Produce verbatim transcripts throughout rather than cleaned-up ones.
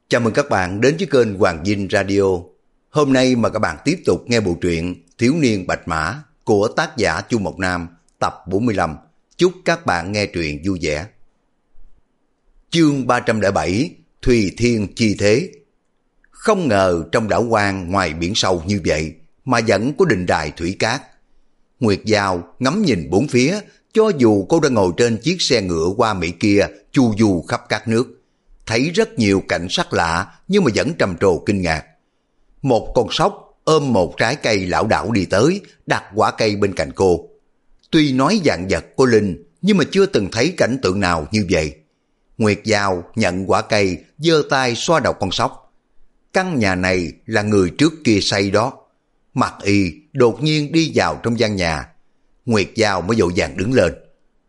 Chào mừng các bạn đến với kênh Hoàng Vinh Radio. Hôm nay mà các bạn tiếp tục nghe bộ truyện Thiếu niên Bạch Mã của tác giả Chu Mộc Nam tập bốn mươi lăm. Chúc các bạn nghe truyện vui vẻ. Chương ba trăm lẻ bảy, Thùy Thiên Chi Thế. Không ngờ trong đảo hoang ngoài biển sâu như vậy mà vẫn có đình đài thủy cát. Nguyệt Giao ngắm nhìn bốn phía, cho dù cô đã ngồi trên chiếc xe ngựa hoa mỹ kia chu du khắp các nước, thấy rất nhiều cảnh sắc lạ nhưng mà vẫn trầm trồ kinh ngạc. Một con sóc ôm một trái cây lão đảo đi tới, đặt quả cây bên cạnh cô. Tuy nói vạn vật có linh, nhưng mà chưa từng thấy cảnh tượng nào như vậy. Nguyệt Giao nhận quả cây, giơ tay xoa đầu con sóc. Căn nhà này là người trước kia xây đó. Mặc Y đột nhiên đi vào trong gian nhà. Nguyệt Giao mới vội vàng đứng lên.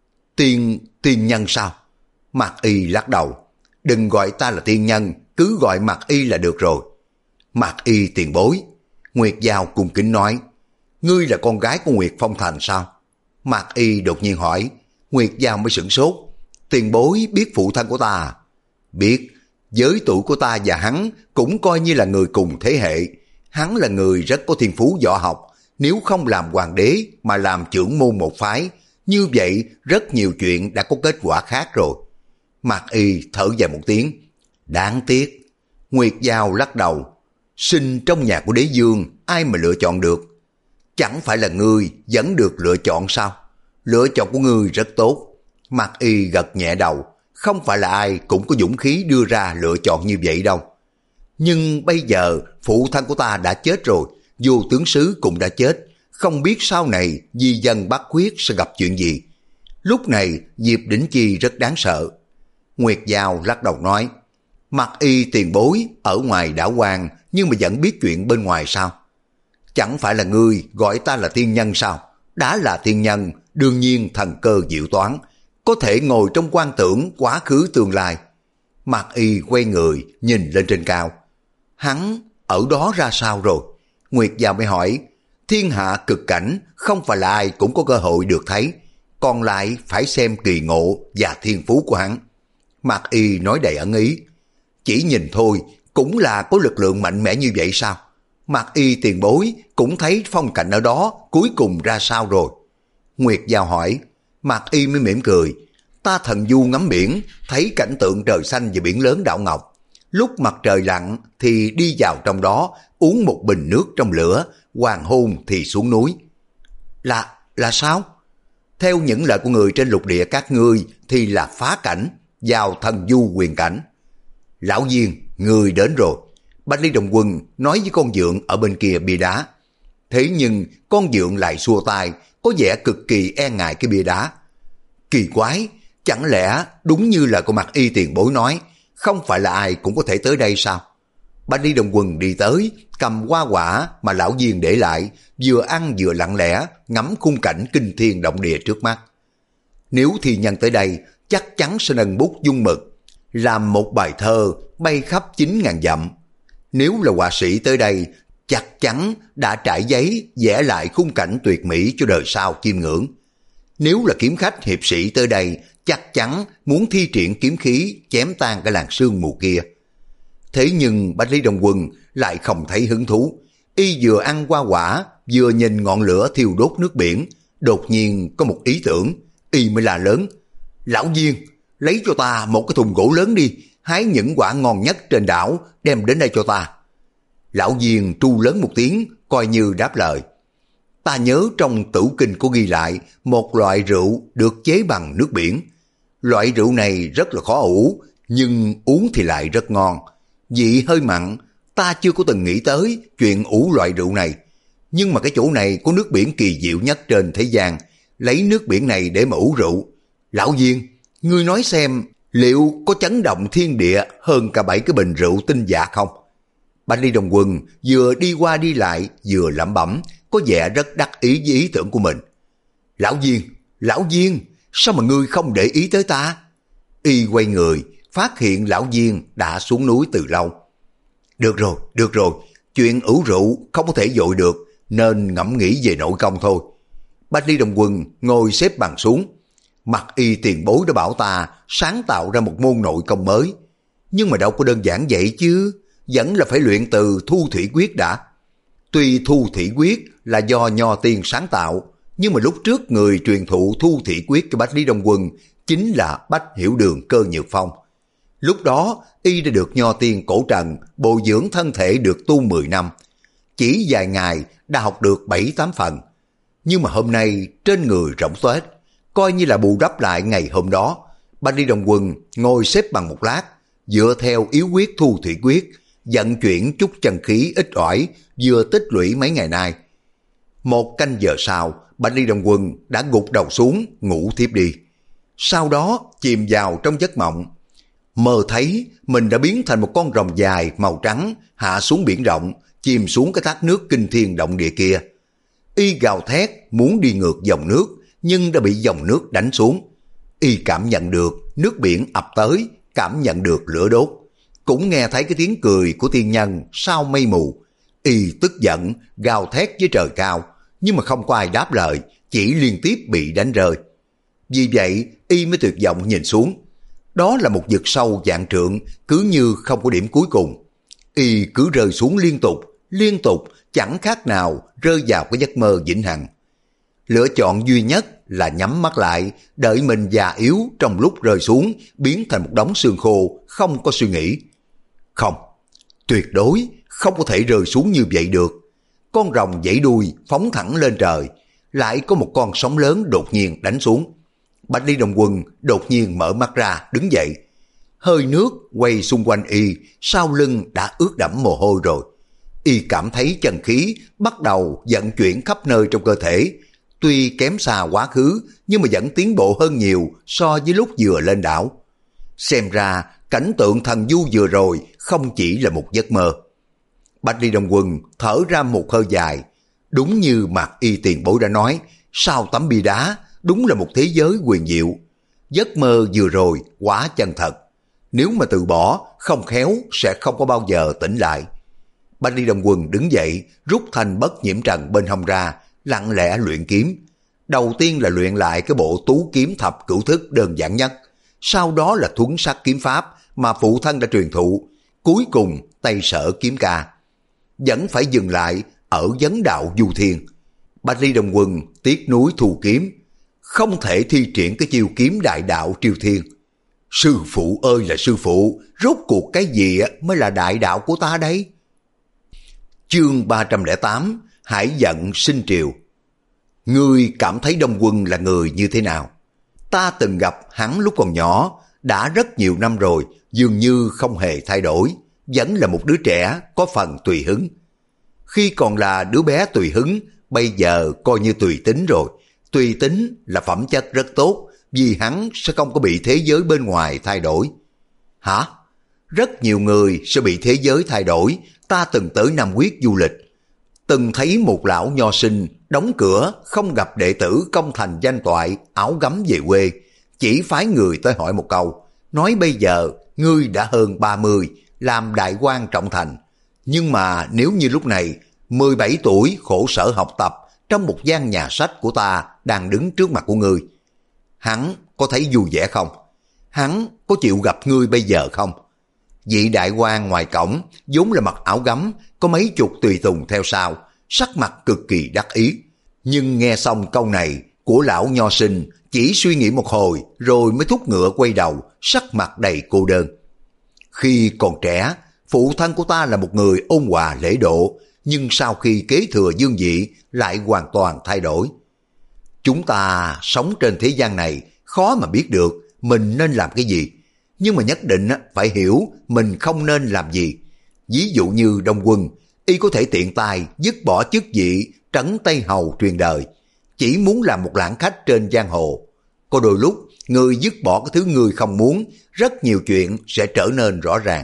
Tiên, tiên nhân sao? Mặc Y lắc đầu. Đừng gọi ta là tiên nhân, cứ gọi Mặc Y là được rồi. Mặc Y tiền bối. Nguyệt Giao cung kính nói. Ngươi là con gái của Nguyệt Phong Thành sao? Mặc Y đột nhiên hỏi. Nguyệt Giao mới sửng sốt. Tiền bối biết phụ thân của ta à? Biết. Với tuổi của ta và hắn cũng coi như là người cùng thế hệ. Hắn là người rất có thiên phú võ học. Nếu không làm hoàng đế mà làm trưởng môn một phái, như vậy rất nhiều chuyện đã có kết quả khác rồi. Mạc Y thở dài một tiếng. Đáng tiếc. Nguyệt Giao lắc đầu. Sinh trong nhà của đế dương, ai mà lựa chọn được? Chẳng phải là ngươi vẫn được lựa chọn sao? Lựa chọn của ngươi rất tốt. Mạc Y gật nhẹ đầu. Không phải là ai cũng có dũng khí đưa ra lựa chọn như vậy đâu. Nhưng bây giờ phụ thân của ta đã chết rồi, vô tướng sứ cũng đã chết. Không biết sau này di dân Bắc Khuyết sẽ gặp chuyện gì. Lúc này Diệp Đỉnh Chi rất đáng sợ. Nguyệt Giao lắc đầu nói. Mặc Y tiền bối ở ngoài đảo hoang nhưng mà vẫn biết chuyện bên ngoài sao? Chẳng phải là ngươi gọi ta là tiên nhân sao? Đã là tiên nhân, đương nhiên thần cơ diệu toán, có thể ngồi trong quan tưởng quá khứ tương lai. Mặc Y quay người nhìn lên trên cao. Hắn ở đó ra sao rồi? Nguyệt Giao mới hỏi. Thiên hạ cực cảnh không phải là ai cũng có cơ hội được thấy, còn lại phải xem kỳ ngộ và thiên phú của hắn. Mạc Y nói đầy ẩn ý. Chỉ nhìn thôi cũng là có lực lượng mạnh mẽ như vậy sao? Mạc Y tiền bối cũng thấy phong cảnh ở đó cuối cùng ra sao rồi? Nguyệt Giao hỏi. Mạc Y mới mỉm cười. Ta thần du ngắm biển, thấy cảnh tượng trời xanh và biển lớn đảo ngọc. Lúc mặt trời lặn thì đi vào trong đó, uống một bình nước trong lửa, hoàng hôn thì xuống núi. Là, là sao? Theo những lời của người trên lục địa các ngươi thì là phá cảnh, vào thần du quyền cảnh. Lão Diên, người đến rồi. Bạch Ly Đồng Quân nói với con dượng ở bên kia bia đá. Thế nhưng con dượng lại xua tay, có vẻ cực kỳ e ngại cái bia đá. Kỳ quái, chẳng lẽ đúng như là của Mạc Y tiền bối nói, không phải là ai cũng có thể tới đây sao? Bạch Ly Đồng Quân đi tới, cầm hoa quả mà lão Diên để lại, vừa ăn vừa lặng lẽ ngắm khung cảnh kinh thiên động địa trước mắt. Nếu thi nhân tới đây, chắc chắn sẽ nâng bút dung mực, làm một bài thơ bay khắp chín ngàn dặm. Nếu là họa sĩ tới đây, chắc chắn đã trải giấy vẽ lại khung cảnh tuyệt mỹ cho đời sau chiêm ngưỡng. Nếu là kiếm khách hiệp sĩ tới đây, chắc chắn muốn thi triển kiếm khí chém tan cái làn sương mù kia. Thế nhưng Bạch Lý Đồng Quân lại không thấy hứng thú. Y vừa ăn hoa quả, vừa nhìn ngọn lửa thiêu đốt nước biển, đột nhiên có một ý tưởng. Y mới la lớn. Lão Diên, lấy cho ta một cái thùng gỗ lớn đi, hái những quả ngon nhất trên đảo, đem đến đây cho ta. Lão Diên tru lớn một tiếng, coi như đáp lời. Ta nhớ trong Tửu Kinh có ghi lại một loại rượu được chế bằng nước biển. Loại rượu này rất là khó ủ, nhưng uống thì lại rất ngon. Vị hơi mặn, ta chưa có từng nghĩ tới chuyện ủ loại rượu này. Nhưng mà cái chỗ này có nước biển kỳ diệu nhất trên thế gian, lấy nước biển này để mà ủ rượu. Lão Diên, ngươi nói xem liệu có chấn động thiên địa hơn cả bảy cái bình rượu tinh dạ không? Bạch Ly Đồng Quân vừa đi qua đi lại vừa lẩm bẩm, có vẻ rất đắc ý với ý tưởng của mình. Lão Diên, Lão Diên, sao mà ngươi không để ý tới ta? Y quay người, phát hiện Lão Diên đã xuống núi từ lâu. Được rồi, được rồi, chuyện ủ rượu không có thể vội được, nên ngẫm nghĩ về nội công thôi. Bạch Ly Đồng Quân ngồi xếp bằng xuống. Mặc Y tiền bối đã bảo ta sáng tạo ra một môn nội công mới. Nhưng mà đâu có đơn giản vậy chứ, vẫn là phải luyện từ thu thủy quyết đã. Tuy thu thủy quyết là do Nho Tiên sáng tạo, nhưng mà lúc trước người truyền thụ thu thủy quyết cho Bách Lý Đông Quân chính là Bách Hiểu Đường Cơ Nhược Phong. Lúc đó y đã được Nho Tiên cổ trần bồi dưỡng thân thể được tu mười năm, chỉ vài ngày đã học được bảy tám phần. Nhưng mà hôm nay trên người rỗng tuếch, coi như là bù đắp lại ngày hôm đó. Bách Lý Đông Quân ngồi xếp bằng một lát, dựa theo yếu quyết thu thủy quyết, vận chuyển chút chân khí ít ỏi vừa tích lũy mấy ngày nay. Một canh giờ sau, Bách Lý Đông Quân đã gục đầu xuống ngủ thiếp đi. Sau đó chìm vào trong giấc mộng, mơ thấy mình đã biến thành một con rồng dài màu trắng hạ xuống biển rộng, chìm xuống cái thác nước kinh thiên động địa kia. Y gào thét muốn đi ngược dòng nước, nhưng đã bị dòng nước đánh xuống. Y cảm nhận được nước biển ập tới, cảm nhận được lửa đốt, cũng nghe thấy cái tiếng cười của tiên nhân sau mây mù. Y tức giận gào thét với trời cao, nhưng mà không có ai đáp lời, chỉ liên tiếp bị đánh rơi. Vì vậy Y mới tuyệt vọng nhìn xuống. Đó là một vực sâu vạn trượng, cứ như không có điểm cuối cùng. Y cứ rơi xuống liên tục, liên tục, chẳng khác nào rơi vào cái giấc mơ vĩnh hằng. Lựa chọn duy nhất là nhắm mắt lại, đợi mình già yếu trong lúc rơi xuống, biến thành một đống xương khô, không có suy nghĩ. Không, tuyệt đối không có thể rơi xuống như vậy được. Con rồng vẫy đuôi phóng thẳng lên trời, lại có một con sóng lớn đột nhiên đánh xuống. Bách Lý Đông Quân đột nhiên mở mắt ra, đứng dậy. Hơi nước quay xung quanh Y, sau lưng đã ướt đẫm mồ hôi rồi. Y cảm thấy chân khí bắt đầu vận chuyển khắp nơi trong cơ thể. Tuy kém xa quá khứ, nhưng mà vẫn tiến bộ hơn nhiều so với lúc vừa lên đảo. Xem ra cảnh tượng thần du vừa rồi không chỉ là một giấc mơ. Bách Lý Đông Quân thở ra một hơi dài. Đúng như Mạc Y tiền bối đã nói, sau tấm bia đá đúng là một thế giới huyền diệu. Giấc mơ vừa rồi quá chân thật. Nếu mà từ bỏ, không khéo sẽ không có bao giờ tỉnh lại. Bách Lý Đông Quân đứng dậy, rút thanh bất nhiễm trần bên hông ra, lặng lẽ luyện kiếm. Đầu tiên là luyện lại cái bộ tú kiếm thập cửu thức đơn giản nhất. Sau đó là thuấn sát kiếm pháp mà phụ thân đã truyền thụ. Cuối cùng Tây Sở kiếm ca. Vẫn phải dừng lại ở vấn đạo du thiên. Bách Lý Đông Quân tiếc núi thù kiếm, không thể thi triển cái chiêu kiếm đại đạo triều thiên. Sư phụ ơi là sư phụ, rốt cuộc cái gì mới là đại đạo của ta đấy? Chương ba trăm lẻ tám, Hải giận sinh triều. Ngươi cảm thấy Đông Quân là người như thế nào? Ta từng gặp hắn lúc còn nhỏ, đã rất nhiều năm rồi, dường như không hề thay đổi, vẫn là một đứa trẻ có phần tùy hứng. Khi còn là đứa bé tùy hứng, bây giờ coi như tùy tính rồi. Tùy tính là phẩm chất rất tốt, vì hắn sẽ không có bị thế giới bên ngoài thay đổi. Hả? Rất nhiều người sẽ bị thế giới thay đổi. Ta từng tới Nam Quyết du lịch, từng thấy một lão nho sinh đóng cửa, không gặp đệ tử công thành danh toại, áo gấm về quê, chỉ phái người tới hỏi một câu, nói bây giờ ngươi đã hơn ba mươi, làm đại quan trọng thành, nhưng mà nếu như lúc này mười bảy tuổi khổ sở học tập trong một gian nhà sách của ta đang đứng trước mặt của ngươi, hắn có thấy vui vẻ không? Hắn có chịu gặp ngươi bây giờ không? Vị đại quan ngoài cổng vốn là mặc áo gấm, có mấy chục tùy tùng theo sau, sắc mặt cực kỳ đắc ý. Nhưng nghe xong câu này của lão nho sinh, chỉ suy nghĩ một hồi rồi mới thúc ngựa quay đầu, sắc mặt đầy cô đơn. Khi còn trẻ, phụ thân của ta là một người ôn hòa lễ độ, nhưng sau khi kế thừa dương vị lại hoàn toàn thay đổi. Chúng ta sống trên thế gian này khó mà biết được mình nên làm cái gì, nhưng mà nhất định phải hiểu mình không nên làm gì. Ví dụ như Đông Quân, y có thể tiện tay dứt bỏ chức vị trấn Tây Hầu truyền đời, chỉ muốn làm một lãng khách trên giang hồ. Có đôi lúc người dứt bỏ cái thứ người không muốn, rất nhiều chuyện sẽ trở nên rõ ràng.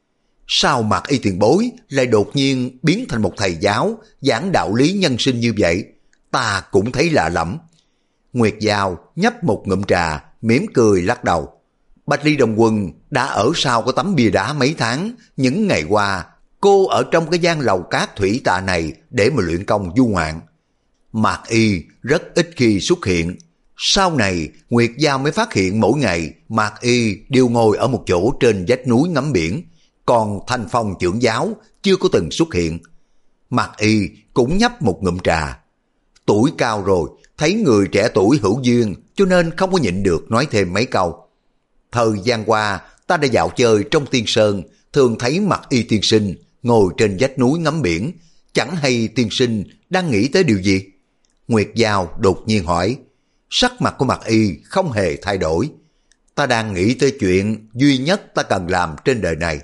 Sao Mạc Y tiền bối lại đột nhiên biến thành một thầy giáo giảng đạo lý nhân sinh như vậy? Ta cũng thấy lạ lắm. Nguyệt Giao nhấp một ngụm trà, mỉm cười lắc đầu. Bách Lý Đông Quân đã ở sau cái tấm bia đá mấy tháng, những ngày qua cô ở trong cái gian lầu cát thủy tạ này để mà luyện công du ngoạn. Mạc Y rất ít khi xuất hiện, Sau này, Nguyệt Giao mới phát hiện mỗi ngày Mạc Y đều ngồi ở một chỗ trên vách núi ngắm biển, còn Thanh Phong trưởng giáo chưa có từng xuất hiện. Mạc Y cũng nhấp một ngụm trà. Tuổi cao rồi, thấy người trẻ tuổi hữu duyên cho nên không có nhịn được nói thêm mấy câu. Thời gian qua, ta đã dạo chơi trong Tiên Sơn, thường thấy Mạc Y tiên sinh ngồi trên vách núi ngắm biển, chẳng hay tiên sinh đang nghĩ tới điều gì? Nguyệt Giao đột nhiên hỏi. Sắc mặt của Mạc Y không hề thay đổi. Ta đang nghĩ tới chuyện duy nhất ta cần làm trên đời này.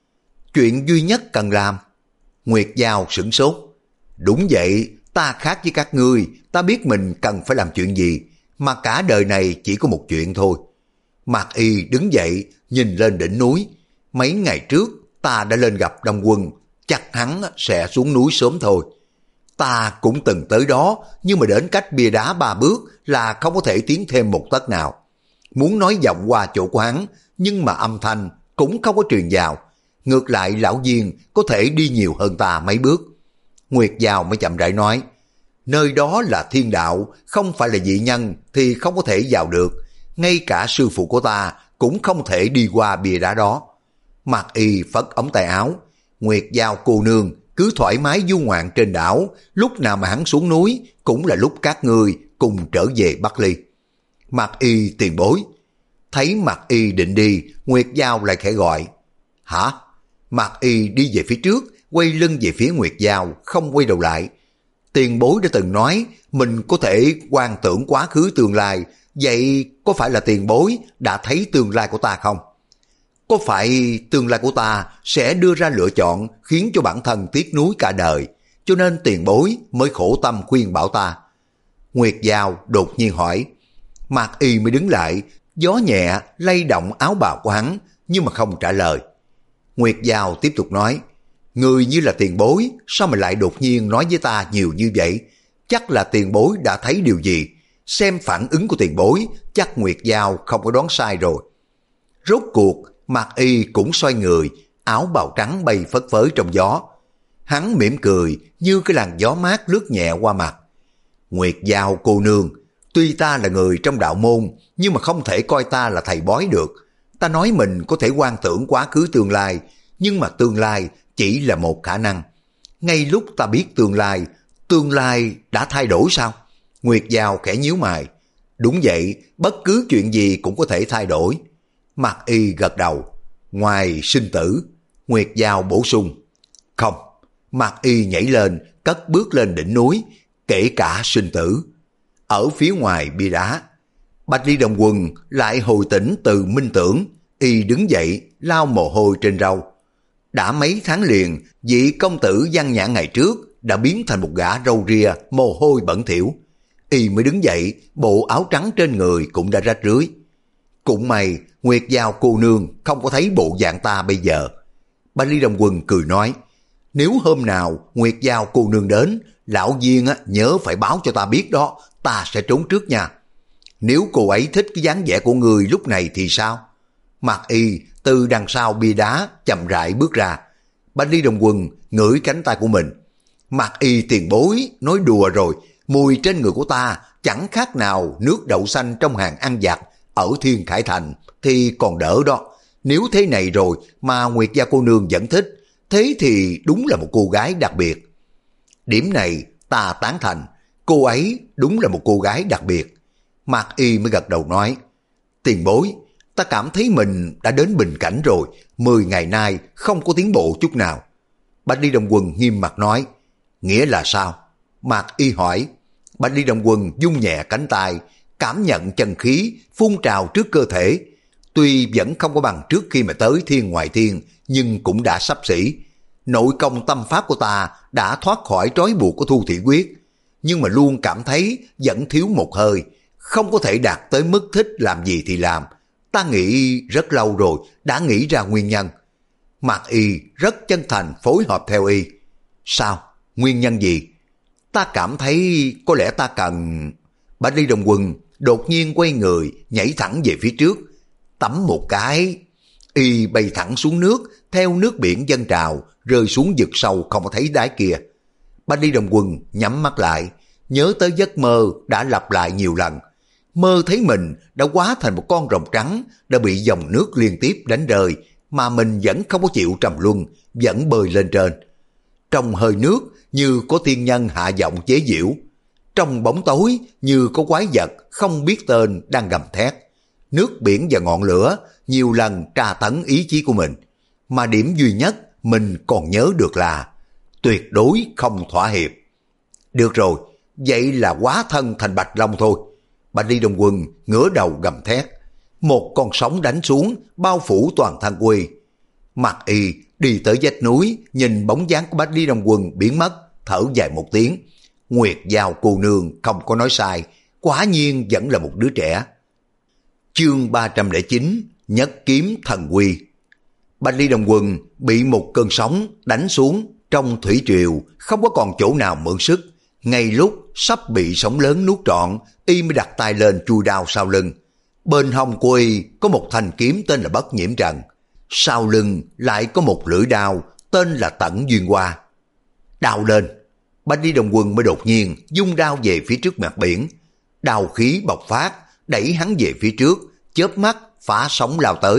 Chuyện duy nhất cần làm? Nguyệt Giao sửng sốt. Đúng vậy, ta khác với các ngươi, ta biết mình cần phải làm chuyện gì, mà cả đời này chỉ có một chuyện thôi. Mạc Y đứng dậy, nhìn lên đỉnh núi. Mấy ngày trước, ta đã lên gặp Đông Quân, chắc hắn sẽ xuống núi sớm thôi. Ta cũng từng tới đó, nhưng mà đến cách bia đá ba bước là không có thể tiến thêm một tấc nào. Muốn nói vọng qua chỗ của hắn, nhưng mà âm thanh cũng không có truyền vào. Ngược lại lão Diên có thể đi nhiều hơn ta mấy bước. Nguyệt Giao mới chậm rãi nói, nơi đó là thiên đạo, không phải là dị nhân thì không có thể vào được. Ngay cả sư phụ của ta cũng không thể đi qua bia đá đó. Mạc Y phất ống tay áo, Nguyệt Giao cô nương cứ thoải mái du ngoạn trên đảo, lúc nào mà hắn xuống núi cũng là lúc các ngươi cùng trở về Bắc Ly. Mạc Y tiền bối. Thấy Mạc Y định đi, Nguyệt Giao lại khẽ gọi. Hả? Mạc Y đi về phía trước, quay lưng về phía Nguyệt Giao, không quay đầu lại. Tiền bối đã từng nói mình có thể quan tưởng quá khứ tương lai, vậy có phải là tiền bối đã thấy tương lai của ta không? Có phải tương lai của ta sẽ đưa ra lựa chọn khiến cho bản thân tiếc nuối cả đời, cho nên tiền bối mới khổ tâm khuyên bảo ta? Nguyệt Giao đột nhiên hỏi. Mạc Y mới đứng lại, gió nhẹ lay động áo bào của hắn, nhưng mà không trả lời. Nguyệt Giao tiếp tục nói, người như là tiền bối, sao mà lại đột nhiên nói với ta nhiều như vậy? Chắc là tiền bối đã thấy điều gì? Xem phản ứng của tiền bối, chắc Nguyệt Giao không có đoán sai rồi. Rốt cuộc, Mạc Y cũng xoay người, áo bào trắng bay phất phới trong gió. Hắn mỉm cười như cái làn gió mát lướt nhẹ qua mặt. Nguyệt Giao cô nương, tuy ta là người trong đạo môn, nhưng mà không thể coi ta là thầy bói được. Ta nói mình có thể quan tưởng quá khứ tương lai, nhưng mà tương lai chỉ là một khả năng. Ngay lúc ta biết tương lai, tương lai đã thay đổi sao? Nguyệt Giao khẽ nhíu mày. Đúng vậy, bất cứ chuyện gì cũng có thể thay đổi. Mạc Y gật đầu. Ngoài sinh tử. Nguyệt Giao bổ sung. Không. Mạc Y nhảy lên, cất bước lên đỉnh núi, kể cả sinh tử. Ở phía ngoài bia đá, Bạch Ly Đồng Quân lại hồi tỉnh từ minh tưởng. Y đứng dậy, lau mồ hôi trên râu. Đã mấy tháng liền, vị công tử Văn Nhã ngày trước đã biến thành một gã râu ria, mồ hôi bẩn thỉu. Y mới đứng dậy, bộ áo trắng trên người cũng đã rách rưới. Cũng may, Nguyệt Giao cô nương không có thấy bộ dạng ta bây giờ. Bạch Ly Đồng Quân cười nói, nếu hôm nào Nguyệt Giao cô nương đến, lão Diên á, nhớ phải báo cho ta biết đó, ta sẽ trốn trước nha. Nếu cô ấy thích cái dáng vẻ của người lúc này thì sao? Mạc Y từ đằng sau bia đá chậm rãi bước ra. Bạch Ly Đồng Quân ngửi cánh tay của mình. Mạc Y tiền bối, nói đùa rồi, mùi trên người của ta chẳng khác nào nước đậu xanh trong hàng ăn vặt ở Thiên Khải Thành thì còn đỡ đó. Nếu thế này rồi mà Nguyệt Gia cô nương vẫn thích, thế thì đúng là một cô gái đặc biệt. Điểm này ta tán thành, cô ấy đúng là một cô gái đặc biệt. Mạc Y mới gật đầu nói, tiền bối, ta cảm thấy mình đã đến bình cảnh rồi, mười ngày nay không có tiến bộ chút nào. Bạch Ly Đồng Quân nghiêm mặt nói, nghĩa là sao? Mạc Y hỏi. Bạch Ly Đồng Quân dung nhẹ cánh tay, cảm nhận chân khí phun trào trước cơ thể. Tuy vẫn không có bằng trước khi mà tới thiên ngoại thiên, nhưng cũng đã xấp xỉ. Nội công tâm pháp của ta đã thoát khỏi trói buộc của Thu Thị Quyết, nhưng mà luôn cảm thấy vẫn thiếu một hơi, không có thể đạt tới mức thích làm gì thì làm. Ta nghĩ rất lâu rồi, đã nghĩ ra nguyên nhân. Mạc Y rất chân thành phối hợp theo Y. Sao? Nguyên nhân gì? Ta cảm thấy có lẽ ta cần... Bạch Ly Đồng Quân đột nhiên quay người, nhảy thẳng về phía trước. Tắm một cái, Y bay thẳng xuống nước, theo nước biển dâng trào, rơi xuống vực sâu không có thấy đáy kia. Bạch Ly Đồng Quân nhắm mắt lại, nhớ tới giấc mơ đã lặp lại nhiều lần. mơ thấy mình đã hóa thành một con rồng trắng, đã bị dòng nước liên tiếp đánh rơi, mà mình vẫn không có chịu trầm luân, vẫn bơi lên trên. Trong hơi nước như có tiên nhân hạ giọng chế giễu, trong bóng tối như có quái vật không biết tên đang gầm thét. Nước biển và ngọn lửa nhiều lần tra tấn ý chí của mình, mà điểm duy nhất mình còn nhớ được là tuyệt đối không thỏa hiệp. Được rồi, vậy là hóa thân thành Bạch Long thôi. Bạch Ly Đông Quân ngửa đầu gầm thét, một con sóng đánh xuống bao phủ toàn thân Quy. Mạc Y đi tới vách núi, nhìn bóng dáng của Bạch Ly Đông Quân biến mất, thở dài một tiếng. Nguyệt Giao cô nương không có nói sai, quả nhiên vẫn là một đứa trẻ. Chương ba trăm lẻ chín, Nhất kiếm thần quy. Bạch Ly Đông Quân bị một cơn sóng đánh xuống trong thủy triều, không có còn chỗ nào mượn sức. Ngay lúc sắp bị sóng lớn nuốt trọn, y mới đặt tay lên chui đao sau lưng. Bên hông của y có một thanh kiếm tên là Bất Nhiễm Trần, sau lưng lại có một lưỡi đao tên là Tẩn Duyên Hoa. Đao lên, Bạch Ly Đông Quân mới đột nhiên dung đao về phía trước mặt biển. Đao khí bộc phát, đẩy hắn về phía trước, chớp mắt phá sóng lao tới.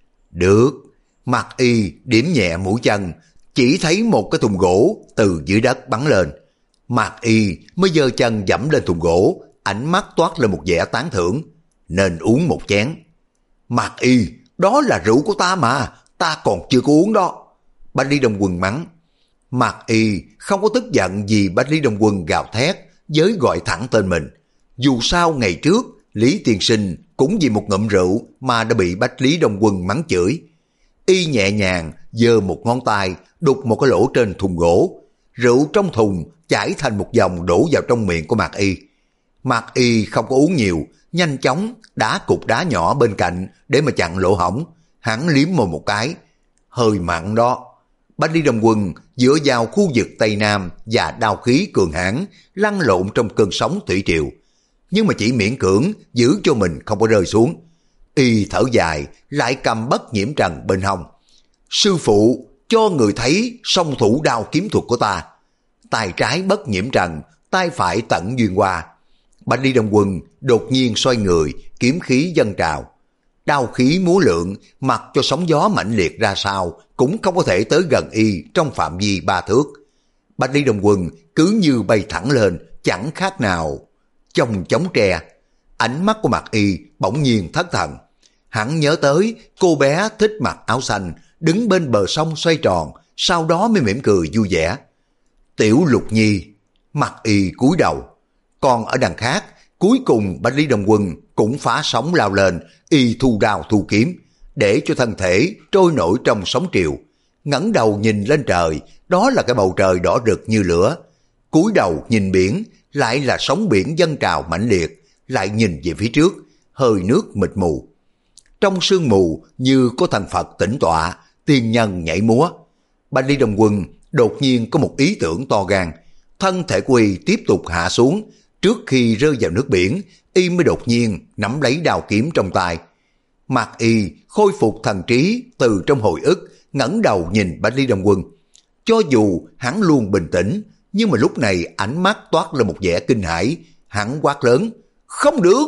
Được, Mạc Y điểm nhẹ mũi chân, chỉ thấy một cái thùng gỗ từ dưới đất bắn lên. Mạc Y mới giơ chân dẫm lên thùng gỗ, ánh mắt toát lên một vẻ tán thưởng. Nên uống một chén. Mạc Y, đó là rượu của ta mà, ta còn chưa có uống đó. Bạch Ly Đông Quân mắng. Mạc Y không có tức giận vì Bạch Ly Đông Quân gào thét, với gọi thẳng tên mình. Dù sao ngày trước, Lý Tiên Sinh cũng vì một ngụm rượu mà đã bị Bạch Ly Đông Quân mắng chửi. Y nhẹ nhàng giơ một ngón tay đục một cái lỗ trên thùng gỗ. Rượu trong thùng chảy thành một dòng đổ vào trong miệng của Mạc Y. Mạc Y không có uống nhiều, nhanh chóng đá cục đá nhỏ bên cạnh để mà chặn lỗ hổng. Hắn liếm môi một cái. Hơi mặn đó. Bạch Ly Đông Quân dựa vào khu vực Tây Nam và đao khí cường hãn lăn lộn trong cơn sóng thủy triều, nhưng mà chỉ miễn cưỡng giữ cho mình không có rơi xuống. Y thở dài, lại cầm Bất Nhiễm Trần bên hông. Sư phụ, cho người thấy song thủ đao kiếm thuật của ta. Tay trái Bất Nhiễm Trần, tay phải Tẩn Duyên Hoa. Bạch Ly Đông Quân đột nhiên xoay người, kiếm khí dâng trào. Đao khí múa lượng, mặc cho sóng gió mãnh liệt ra sao cũng không có thể tới gần y trong phạm vi ba thước. Bạch Ly Đông Quân cứ như bay thẳng lên, chẳng khác nào chông chống tre. Ánh mắt của Mạc Y bỗng nhiên thất thần. Hắn nhớ tới cô bé thích mặc áo xanh, đứng bên bờ sông xoay tròn, sau đó mới mỉm cười vui vẻ. Tiểu Lục Nhi. Mạc Y cúi đầu. Còn ở đằng khác, cuối cùng Bạch Ly Đông Quân cũng phá sóng lao lên, y thu đao thu kiếm, để cho thân thể trôi nổi trong sóng triều. Ngẩng đầu nhìn lên trời, đó là cái bầu trời đỏ rực như lửa. Cúi đầu nhìn biển, lại là sóng biển dâng trào mãnh liệt. Lại nhìn về phía trước, hơi nước mịt mù. Trong sương mù như có thần Phật tĩnh tọa, tiên nhân nhảy múa. Bạch Ly Đông Quân đột nhiên có một ý tưởng to gan. Thân thể của y tiếp tục hạ xuống. Trước khi rơi vào nước biển, y mới đột nhiên nắm lấy đao kiếm trong tay. Mạc Y khôi phục thần trí từ trong hồi ức, ngẩng đầu nhìn Bạch Ly Đông Quân. Cho dù hắn luôn bình tĩnh, nhưng mà lúc này ánh mắt toát lên một vẻ kinh hãi. Hắn quát lớn, không được!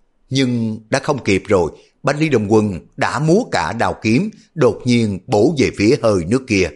Nhưng đã không kịp rồi, Bạch Ly Đông Quân đã múa cả đao kiếm, đột nhiên bổ về phía hơi nước kia.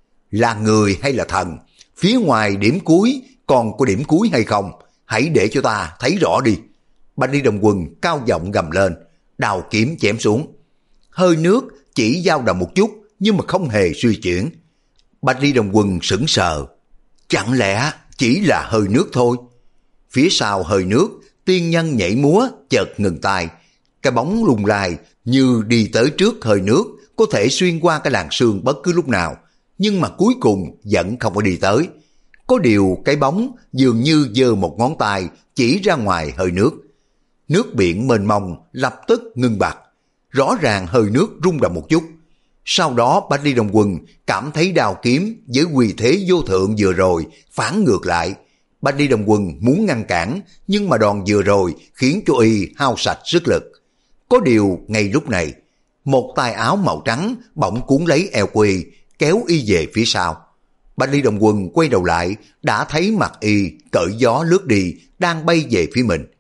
Là người hay là thần? Phía ngoài điểm cuối còn có điểm cuối hay không? Hãy để cho ta thấy rõ đi. Bạch Ly Đông Quân cao giọng gầm lên, đao kiếm chém xuống. Hơi nước chỉ dao động một chút, nhưng mà không hề suy chuyển. Bạch Ly Đông Quân sững sờ. Chẳng lẽ chỉ là hơi nước thôi? Phía sau hơi nước, tiên nhân nhảy múa chợt ngừng tay. Cái bóng lung lai như đi tới trước hơi nước, có thể xuyên qua cái làn sương bất cứ lúc nào, nhưng mà cuối cùng vẫn không có đi tới. Có điều cái bóng dường như giơ một ngón tay chỉ ra ngoài hơi nước. Nước biển mênh mông lập tức ngưng bặt. Rõ ràng hơi nước rung động một chút. Sau đó Bạch Ly Đông Quân cảm thấy đao kiếm với uy thế vô thượng vừa rồi phản ngược lại. Bạch Ly Đông Quân muốn ngăn cản, nhưng mà đòn vừa rồi khiến cho y hao sạch sức lực. Có điều ngay lúc này, một tay áo màu trắng bỗng cuốn lấy eo Quy, kéo y về phía sau. Bạch Ly Đông Quân quay đầu lại, đã thấy mặt y cởi gió lướt đi, đang bay về phía mình.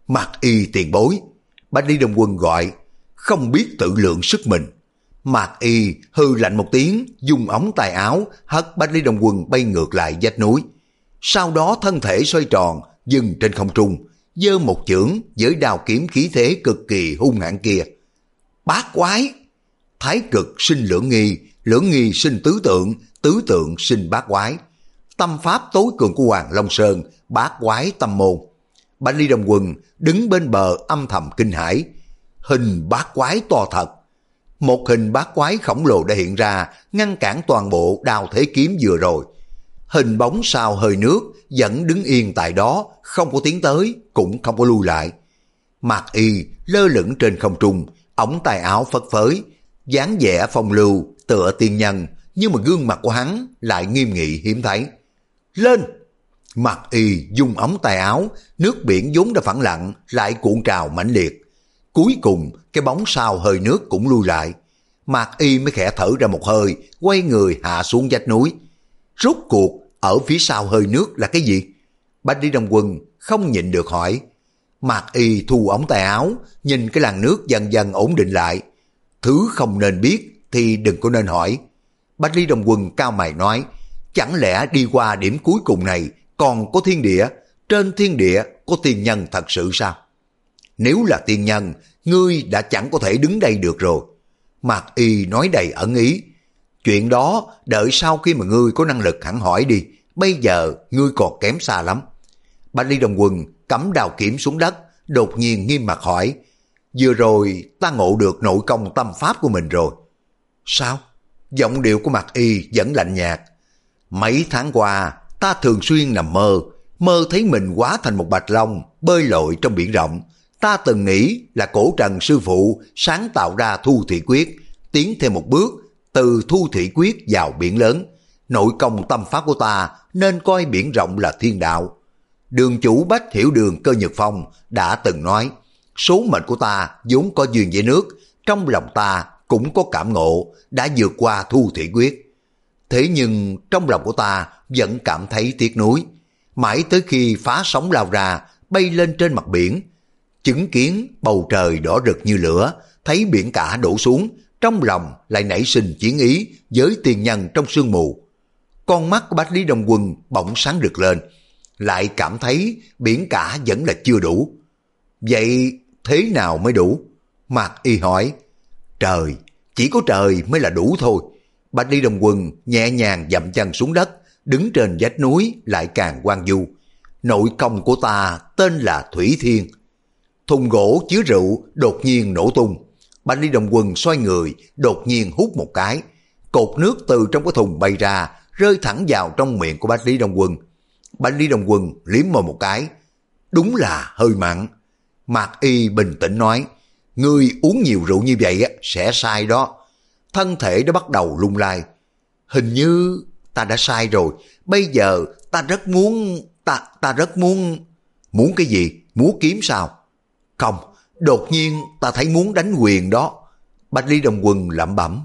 Mạc Y tiền bối. Bạch Ly Đông Quân gọi, không biết tự lượng sức mình. Mạc Y hư lạnh một tiếng, dùng ống tay áo hất Bạch Ly Đông Quân bay ngược lại vách núi. Sau đó thân thể xoay tròn, dừng trên không trung, giơ một chưởng với đao kiếm khí thế cực kỳ hung hãn kia. Bát quái! Thái cực sinh lưỡng nghi, lưỡng nghi sinh tứ tượng, tứ tượng sinh bát quái. Tâm pháp tối cường của Hoàng Long Sơn, bát quái tâm môn. Bạch Ly Đông Quân đứng bên bờ âm thầm kinh hãi. Hình bát quái to thật. Một hình bát quái khổng lồ đã hiện ra, ngăn cản toàn bộ đao thế kiếm vừa rồi. Hình bóng sao hơi nước vẫn đứng yên tại đó, không có tiến tới, cũng không có lui lại. Mạc Y lơ lửng trên không trung, ống tay áo phất phới, dáng vẻ phong lưu tựa tiên nhân, nhưng mà gương mặt của hắn lại nghiêm nghị hiếm thấy. Lên! Mạc Y dùng ống tay áo, nước biển vốn đã phẳng lặng lại cuộn trào mãnh liệt. Cuối cùng cái bóng sao hơi nước cũng lui lại. Mạc Y mới khẽ thở ra một hơi, quay người hạ xuống vách núi. Rốt cuộc ở phía sau hơi nước là cái gì? Bạch Ly Đông Quân không nhịn được hỏi. Mạc Y thu ống tay áo, nhìn cái làn nước dần dần ổn định lại. Thứ không nên biết thì đừng có nên hỏi. Bạch Ly Đông Quân cao mày nói, chẳng lẽ đi qua điểm cuối cùng này còn có thiên địa, trên thiên địa có tiên nhân thật sự sao? Nếu là tiên nhân, ngươi đã chẳng có thể đứng đây được rồi. Mạc Y nói đầy ẩn ý. Chuyện đó đợi sau khi mà ngươi có năng lực hẳn hỏi đi, bây giờ ngươi còn kém xa lắm. Bạch Ly Đông Quân cắm đào kiếm xuống đất, đột nhiên nghiêm mặt hỏi, vừa rồi ta ngộ được nội công tâm pháp của mình rồi. Sao? Giọng điệu của Mạc Y vẫn lạnh nhạt. Mấy tháng qua ta thường xuyên nằm mơ, mơ thấy mình hóa thành một bạch long bơi lội trong biển rộng. Ta từng nghĩ là cổ trần sư phụ sáng tạo ra thu thủy quyết, tiến thêm một bước từ thu thủy quyết vào biển lớn. Nội công tâm pháp của ta nên coi biển rộng là thiên đạo. Đường chủ Bách Hiểu Đường Cơ Nhật Phong đã từng nói, số mệnh của ta vốn có duyên với nước, trong lòng ta cũng có cảm ngộ, đã vượt qua thu thủy quyết. Thế nhưng trong lòng của ta vẫn cảm thấy tiếc nuối, mãi tới khi phá sóng lao ra, bay lên trên mặt biển, chứng kiến bầu trời đỏ rực như lửa, thấy biển cả đổ xuống, trong lòng lại nảy sinh chiến ý với tiên nhân trong sương mù. Con mắt của Bạch Lý Đông Quân bỗng sáng rực lên, lại cảm thấy biển cả vẫn là chưa đủ. Vậy thế nào mới đủ? Mạc Y hỏi. Trời, chỉ có trời mới là đủ thôi. Bạch Lý Đông Quân nhẹ nhàng dậm chân xuống đất, đứng trên vách núi lại càng hoang du. Nội công của ta tên là Thủy Thiên. Thùng gỗ chứa rượu đột nhiên nổ tung. Bạch Lý Đông Quân xoay người, đột nhiên hút một cái. Cột nước từ trong cái thùng bay ra, rơi thẳng vào trong miệng của Bạch Lý Đông Quân. Bạch Lý Đông Quân liếm môi một cái. Đúng là hơi mặn. Mạc Y bình tĩnh nói, ngươi uống nhiều rượu như vậy sẽ sai đó. Thân thể đã bắt đầu lung lay. Hình như ta đã sai rồi. Bây giờ ta rất muốn... Ta, ta rất muốn... Muốn cái gì? Múa kiếm sao? Không, đột nhiên ta thấy muốn đánh quyền đó. Bạch Lý Đông Quân lẩm bẩm.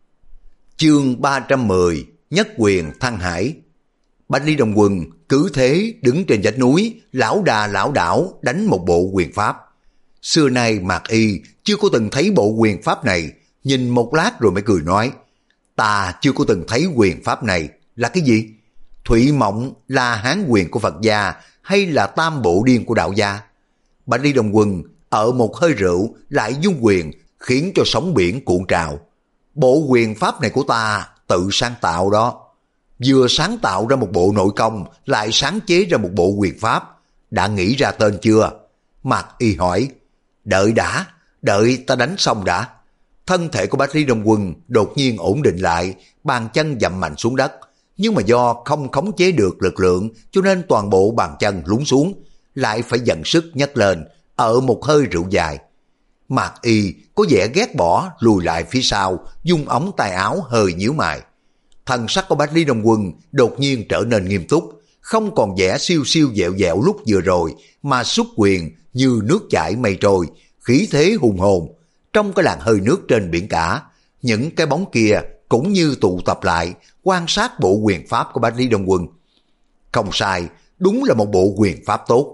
Chương ba trăm mười, Nhất quyền Thăng Hải. Bạch Lý Đông Quân cứ thế đứng trên vách núi, lão đà lão đảo đánh một bộ quyền pháp. Xưa nay Mạc Y chưa có từng thấy bộ quyền pháp này, nhìn một lát rồi mới cười nói, ta chưa có từng thấy quyền pháp này. Là cái gì? Thủy Mộng là hán quyền của Phật gia hay là tam bộ điên của đạo gia? Bạch Lý Đông Quân ở một hơi rượu lại dung quyền, khiến cho sóng biển cuộn trào. Bộ quyền pháp này của ta tự sáng tạo đó. Vừa sáng tạo ra một bộ nội công, lại sáng chế ra một bộ quyền pháp. Đã nghĩ ra tên chưa? Mạc Y hỏi. Đợi đã, đợi ta đánh xong đã. Thân thể của Bạch Lý Đông Quân đột nhiên ổn định lại, bàn chân dậm mạnh xuống đất. Nhưng mà do không khống chế được lực lượng, cho nên toàn bộ bàn chân lún xuống, lại phải dần sức nhấc lên, ở một hơi rượu dài. Mạc Y có vẻ ghét bỏ, lùi lại phía sau, dung ống tay áo hơi nhíu mày. Thần sắc của Bạch Lý Đông Quân đột nhiên trở nên nghiêm túc, không còn vẻ siêu siêu dẹo dẹo lúc vừa rồi, mà xuất quyền như nước chảy mây trôi, khí thế hùng hồn. Trong cái làn hơi nước trên biển cả, những cái bóng kia cũng như tụ tập lại, quan sát bộ quyền pháp của Bạch Lý Đông Quân. Không sai, đúng là một bộ quyền pháp tốt.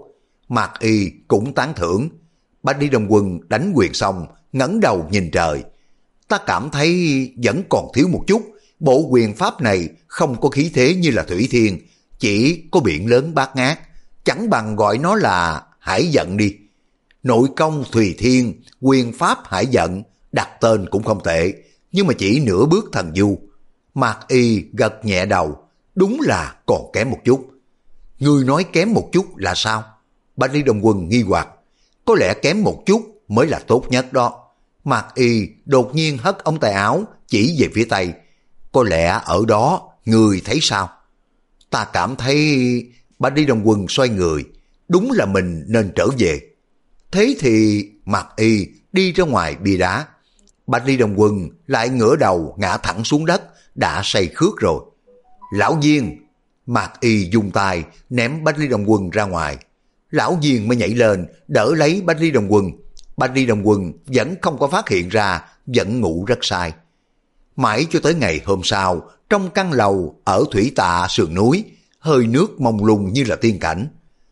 Mạc Y cũng tán thưởng. Bạch Đi Đồng Quân đánh quyền xong, ngẩng đầu nhìn trời. Ta cảm thấy vẫn còn thiếu một chút, bộ quyền pháp này không có khí thế như là Thủy Thiên, chỉ có biển lớn bát ngát, chẳng bằng gọi nó là Hải Giận đi. Nội công Thùy Thiên, quyền pháp Hải Giận, đặt tên cũng không tệ, nhưng mà chỉ nửa bước thần du. Mạc Y gật nhẹ đầu, đúng là còn kém một chút. Ngươi nói kém một chút là sao? Bạch Đi Đồng Quân nghi hoặc. Có lẽ kém một chút mới là tốt nhất đó. Mạc Y đột nhiên hất ống tay áo chỉ về phía Tây. Có lẽ ở đó người thấy sao? Ta cảm thấy... Bạch Đi Đồng Quân xoay người. Đúng là mình nên trở về. Thế thì Mạc Y đi ra ngoài bia đá. Bạch Đi Đồng Quân lại ngửa đầu ngã thẳng xuống đất, đã say khướt rồi. Lão Viên! Mạc Y dùng tay ném Bạch Đi Đồng Quân ra ngoài. Lão Viên mới nhảy lên đỡ lấy Bạch Đi Đồng Quân. Bạch Đi Đồng Quân vẫn không có phát hiện ra, vẫn ngủ rất sai. Mãi cho tới ngày hôm sau, trong căn lầu ở thủy tạ sườn núi, hơi nước mông lung như là tiên cảnh.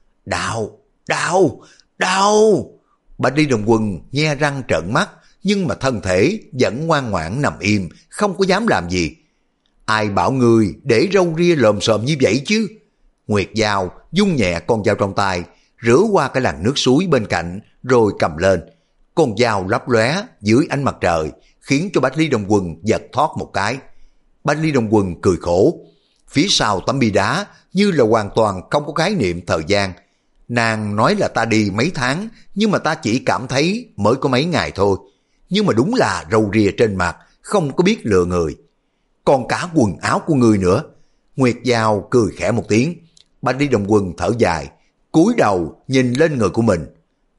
Đau, đau, đau! Bạch Đi Đồng Quân nhe răng trợn mắt, nhưng mà thân thể vẫn ngoan ngoãn nằm im, không có dám làm gì. Ai bảo người để râu ria lồm xồm như vậy chứ? Nguyệt Giao dung nhẹ con dao trong tay, rửa qua cái làn nước suối bên cạnh, rồi cầm lên. Con dao lấp lóe dưới ánh mặt trời, khiến cho Bạch Lý Đồng Quân giật thoát một cái. Bạch Lý Đồng Quân cười khổ. Phía sau tấm bia đá như là hoàn toàn không có khái niệm thời gian. Nàng nói là ta đi mấy tháng, nhưng mà ta chỉ cảm thấy mới có mấy ngày thôi. Nhưng mà đúng là râu ria trên mặt, không có biết lừa người. Còn cả quần áo của người nữa. Nguyệt Giao cười khẽ một tiếng. Bạch Lý Đồng Quân thở dài, cúi đầu nhìn lên người của mình.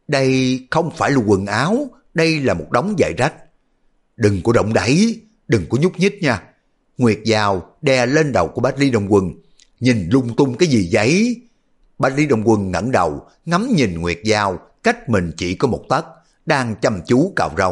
Đây không phải là quần áo, đây là một đống giày rách. Đừng có động đẩy, đừng có nhúc nhích nha. Nguyệt Giao đè lên đầu của Bạch Lý Đồng Quân. Nhìn lung tung cái gì vậy? Bạch Lý Đồng Quân ngẩng đầu, ngắm nhìn Nguyệt Giao, cách mình chỉ có một tấc, đang chăm chú cạo râu.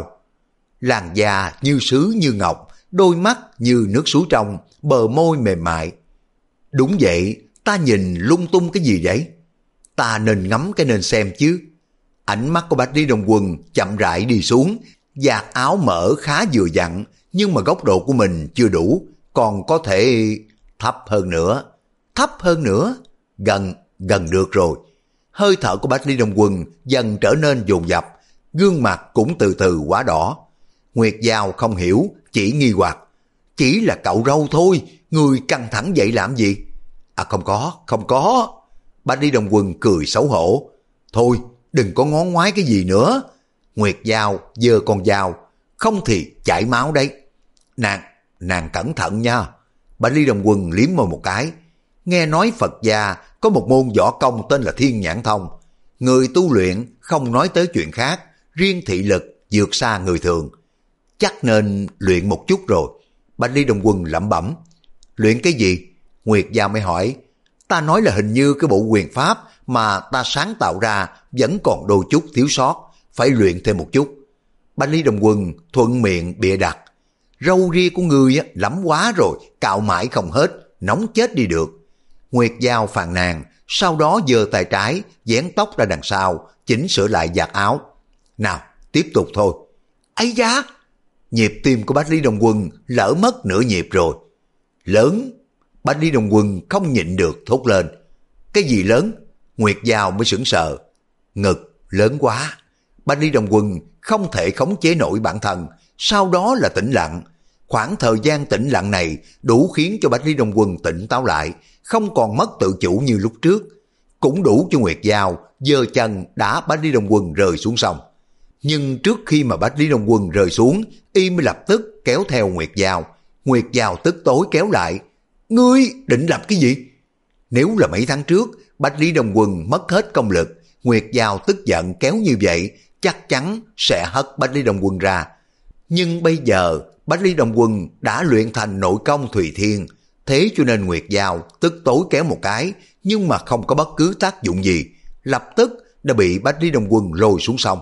Làn da như sứ như ngọc, đôi mắt như nước suối trong, bờ môi mềm mại. Đúng vậy, ta nhìn lung tung cái gì vậy? Ta nên ngắm cái nên xem chứ. Ánh mắt của Bạch Lý Đồng Quân chậm rãi đi xuống, vạt áo mở khá vừa dặn, nhưng mà góc độ của mình chưa đủ, còn có thể thấp hơn nữa. Thấp hơn nữa? Gần, gần được rồi. Hơi thở của Bạch Lý Đồng Quân dần trở nên dồn dập, gương mặt cũng từ từ quá đỏ. Nguyệt Giao không hiểu, chỉ nghi hoặc. Chỉ là cạo râu thôi, người căng thẳng vậy làm gì? À không có, không có. Bạch Lý Đồng Quân cười xấu hổ. Thôi, đừng có ngó ngoái cái gì nữa. Nguyệt Giao giơ con dao, không thì chảy máu đấy. Nàng, nàng cẩn thận nha. Bạch Lý Đồng Quân liếm môi một cái. Nghe nói Phật gia có một môn võ công tên là Thiên Nhãn Thông. Người tu luyện không nói tới chuyện khác, riêng thị lực vượt xa người thường. Chắc nên luyện một chút rồi. Bạch Lý Đồng Quân lẩm bẩm. Luyện cái gì? Nguyệt Giao mới hỏi. Ta nói là hình như cái bộ quyền pháp mà ta sáng tạo ra vẫn còn đôi chút thiếu sót, phải luyện thêm một chút. Bạch Lý Đồng Quân thuận miệng bịa đặt. Râu ria của ngươi lắm quá rồi, cạo mãi không hết, nóng chết đi được. Nguyệt Giao phàn nàn, sau đó giơ tay trái, vén tóc ra đằng sau, chỉnh sửa lại vạt áo. Nào, tiếp tục thôi. Ây da! Nhịp tim của Bạch Lý Đồng Quân lỡ mất nửa nhịp rồi. Lớn! Bạch Lý Đồng Quân không nhịn được thốt lên. Cái gì lớn? Nguyệt Giao mới sững sờ. Ngực lớn quá. Bạch Lý Đồng Quân không thể khống chế nổi bản thân, sau đó là tĩnh lặng. Khoảng thời gian tĩnh lặng này đủ khiến cho Bạch Lý Đồng Quân tỉnh táo lại, không còn mất tự chủ như lúc trước. Cũng đủ cho Nguyệt Giao giơ chân đá Bạch Lý Đồng Quân rơi xuống sông. Nhưng trước khi mà Bạch Lý Đồng Quân rơi xuống, y mới lập tức kéo theo Nguyệt Giao. Nguyệt Giao tức tối kéo lại. Ngươi định làm cái gì? Nếu là mấy tháng trước, Bạch Lý Đồng Quân mất hết công lực, Nguyệt Giao tức giận kéo như vậy, chắc chắn sẽ hất Bạch Lý Đồng Quân ra. Nhưng bây giờ, Bạch Lý Đồng Quân đã luyện thành nội công Thùy Thiên, thế cho nên Nguyệt Giao tức tối kéo một cái, nhưng mà không có bất cứ tác dụng gì, lập tức đã bị Bạch Lý Đồng Quân lôi xuống sông.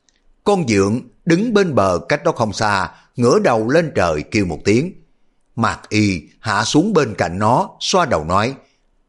Con Dượng đứng bên bờ cách đó không xa, ngửa đầu lên trời kêu một tiếng. Mạc Y hạ xuống bên cạnh nó, xoa đầu nói,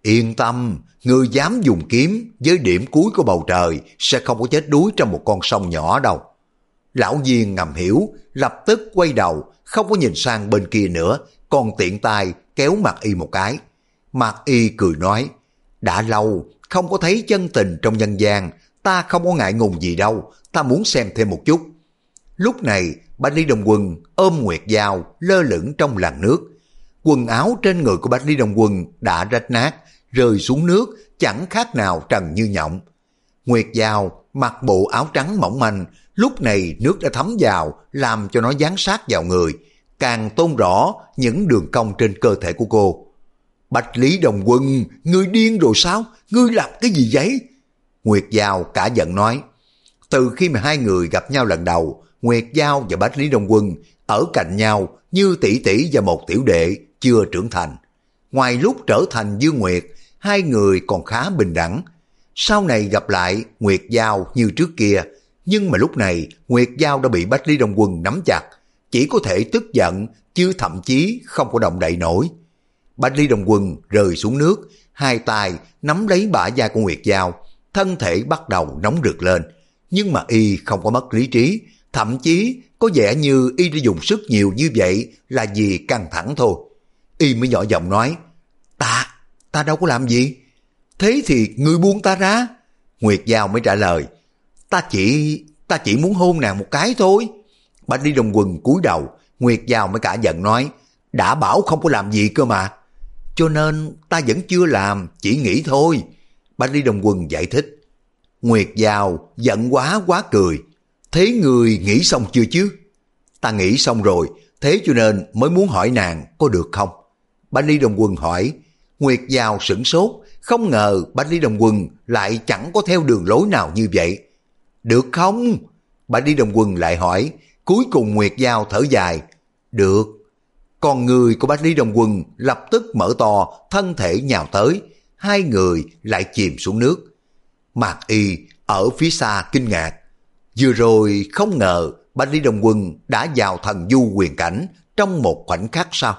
Yên tâm, ngươi dám dùng kiếm với điểm cuối của bầu trời sẽ không có chết đuối trong một con sông nhỏ đâu. Lão Viên ngầm hiểu, lập tức quay đầu, không có nhìn sang bên kia nữa, còn tiện tay kéo Mạc Y một cái. Mạc Y cười nói, đã lâu không có thấy chân tình trong nhân gian, ta không có ngại ngùng gì đâu, ta muốn xem thêm một chút. Lúc này, Bạch Lý Đồng Quân ôm Nguyệt Dao lơ lửng trong làn nước. Quần áo trên người của Bạch Lý Đồng Quân đã rách nát, rơi xuống nước chẳng khác nào trần như nhộng. Nguyệt Dao mặc bộ áo trắng mỏng manh, lúc này nước đã thấm vào làm cho nó dán sát vào người, càng tôn rõ những đường cong trên cơ thể của cô. Bạch Lý Đồng Quân, ngươi điên rồi sao? Ngươi làm cái gì vậy? Nguyệt Dao cả giận nói. Từ khi mà hai người gặp nhau lần đầu, Nguyệt Dao và Bạch Lý Đồng Quân ở cạnh nhau như tỷ tỷ và một tiểu đệ chưa trưởng thành. Ngoài lúc trở thành Dương Nguyệt, hai người còn khá bình đẳng. Sau này gặp lại Nguyệt Dao như trước kia, nhưng mà lúc này Nguyệt Dao đã bị Bạch Lý Đồng Quân nắm chặt, chỉ có thể tức giận chứ thậm chí không có động đậy nổi. Bạch Lý Đồng Quân rơi xuống nước, hai tay nắm lấy bả vai của Nguyệt Dao, thân thể bắt đầu nóng rực lên, nhưng mà y không có mất lý trí, thậm chí có vẻ như y đã dùng sức nhiều như vậy là vì căng thẳng thôi. Y mới nhỏ giọng nói, ta, ta đâu có làm gì. Thế thì ngươi buông ta ra. Nguyệt Dao mới trả lời, ta chỉ, ta chỉ muốn hôn nàng một cái thôi. Bạch Lý Đồng Quân cúi đầu, Nguyệt Dao mới cả giận nói, đã bảo không có làm gì cơ mà. Cho nên ta vẫn chưa làm, chỉ nghĩ thôi. Bạch Lý Đồng Quân giải thích. Nguyệt Dao giận quá quá cười. Thế người nghĩ xong chưa chứ? Ta nghĩ xong rồi, thế cho nên mới muốn hỏi nàng có được không? Bạch Lý Đồng Quân hỏi. Nguyệt Dao sửng sốt, không ngờ Bạch Lý Đồng Quân lại chẳng có theo đường lối nào như vậy. Được không? Bạch Lý Đồng Quân lại hỏi. Cuối cùng Nguyệt Dao thở dài. Được. Con người của Bạch Lý Đồng Quân lập tức mở to, thân thể nhào tới, hai người lại chìm xuống nước. Mạc Y ở phía xa kinh ngạc. Vừa rồi không ngờ Bạch Lý Đồng Quân đã vào thần du huyền cảnh trong một khoảnh khắc sao?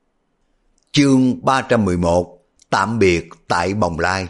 Chương ba trăm mười một, tạm biệt tại Bồng Lai.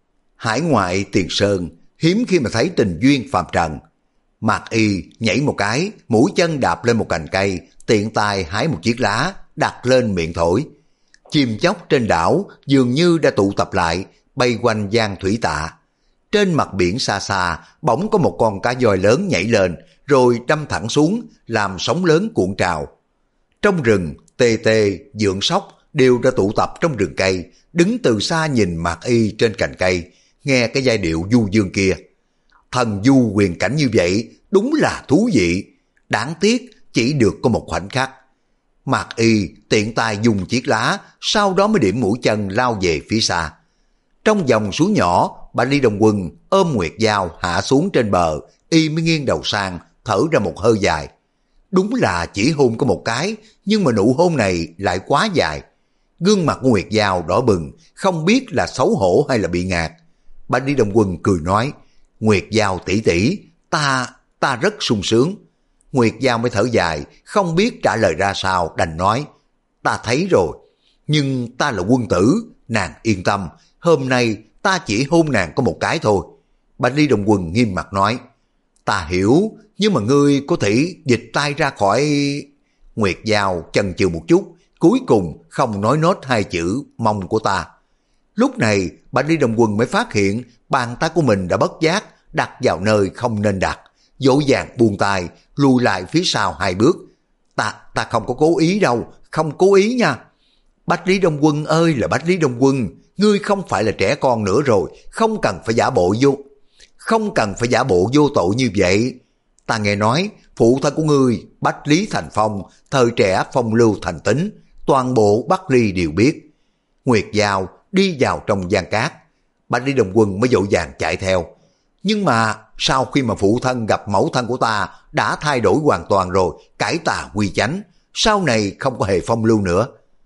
Hải ngoại Tiền Sơn, hiếm khi mà thấy tình duyên phàm trần. Mạc Y nhảy một cái, mũi chân đạp lên một cành cây, tiện tay hái một chiếc lá, đặt lên miệng thổi. Chim chóc trên đảo dường như đã tụ tập lại, bay quanh giang thủy tạ. Trên mặt biển xa xa, bỗng có một con cá voi lớn nhảy lên, rồi đâm thẳng xuống, làm sóng lớn cuộn trào. Trong rừng, Tê Tê, Dượng Sóc đều đã tụ tập trong rừng cây, đứng từ xa nhìn Mạc Y trên cành cây, nghe cái giai điệu du dương kia. Thần du huyền cảnh như vậy, đúng là thú vị. Đáng tiếc chỉ được có một khoảnh khắc. Mạc Y tiện tay dùng chiếc lá, sau đó mới điểm mũi chân lao về phía xa. Trong dòng suối nhỏ, Bạch Lý Đồng Quân ôm Nguyệt Dao hạ xuống trên bờ, y mới nghiêng đầu sang, thở ra một hơi dài. Đúng là chỉ hôn có một cái, nhưng mà nụ hôn này lại quá dài. Gương mặt của Nguyệt Dao đỏ bừng, không biết là xấu hổ hay là bị ngạt. Bạch Lý Đồng Quân cười nói, Nguyệt Dao tỷ tỷ, ta, ta rất sung sướng. Nguyệt Dao mới thở dài, không biết trả lời ra sao, đành nói, ta thấy rồi, nhưng ta là quân tử, nàng yên tâm, hôm nay ta chỉ hôn nàng có một cái thôi. Bạch Lý Đồng Quân nghiêm mặt nói, ta hiểu, nhưng mà ngươi có thể dịch tay ra khỏi... Nguyệt Dao chần chừ một chút, cuối cùng không nói nốt hai chữ mong của ta. Lúc này Bạch Lý Đồng Quân mới phát hiện bàn tay của mình đã bất giác đặt vào nơi không nên đặt, dỗ dàng buông tay, lùi lại phía sau hai bước. Ta, ta không có cố ý đâu, không cố ý nha. Bạch Lý Đồng Quân ơi là Bạch Lý Đồng Quân, ngươi không phải là trẻ con nữa rồi, không cần phải giả bộ vô, không cần phải giả bộ vô tội như vậy. Ta nghe nói phụ thân của ngươi Bách Lý Thành Phong thời trẻ phong lưu thành tính, toàn bộ Bắc Ly đều biết. Nguyệt Dao đi vào trong giang cát, Bạch Lý Đồng Quân mới vội vàng chạy theo. Nhưng mà sau khi mà phụ thân gặp mẫu thân của ta đã thay đổi hoàn toàn rồi, cải tà quy chánh, sau này không có hề phong lưu nữa.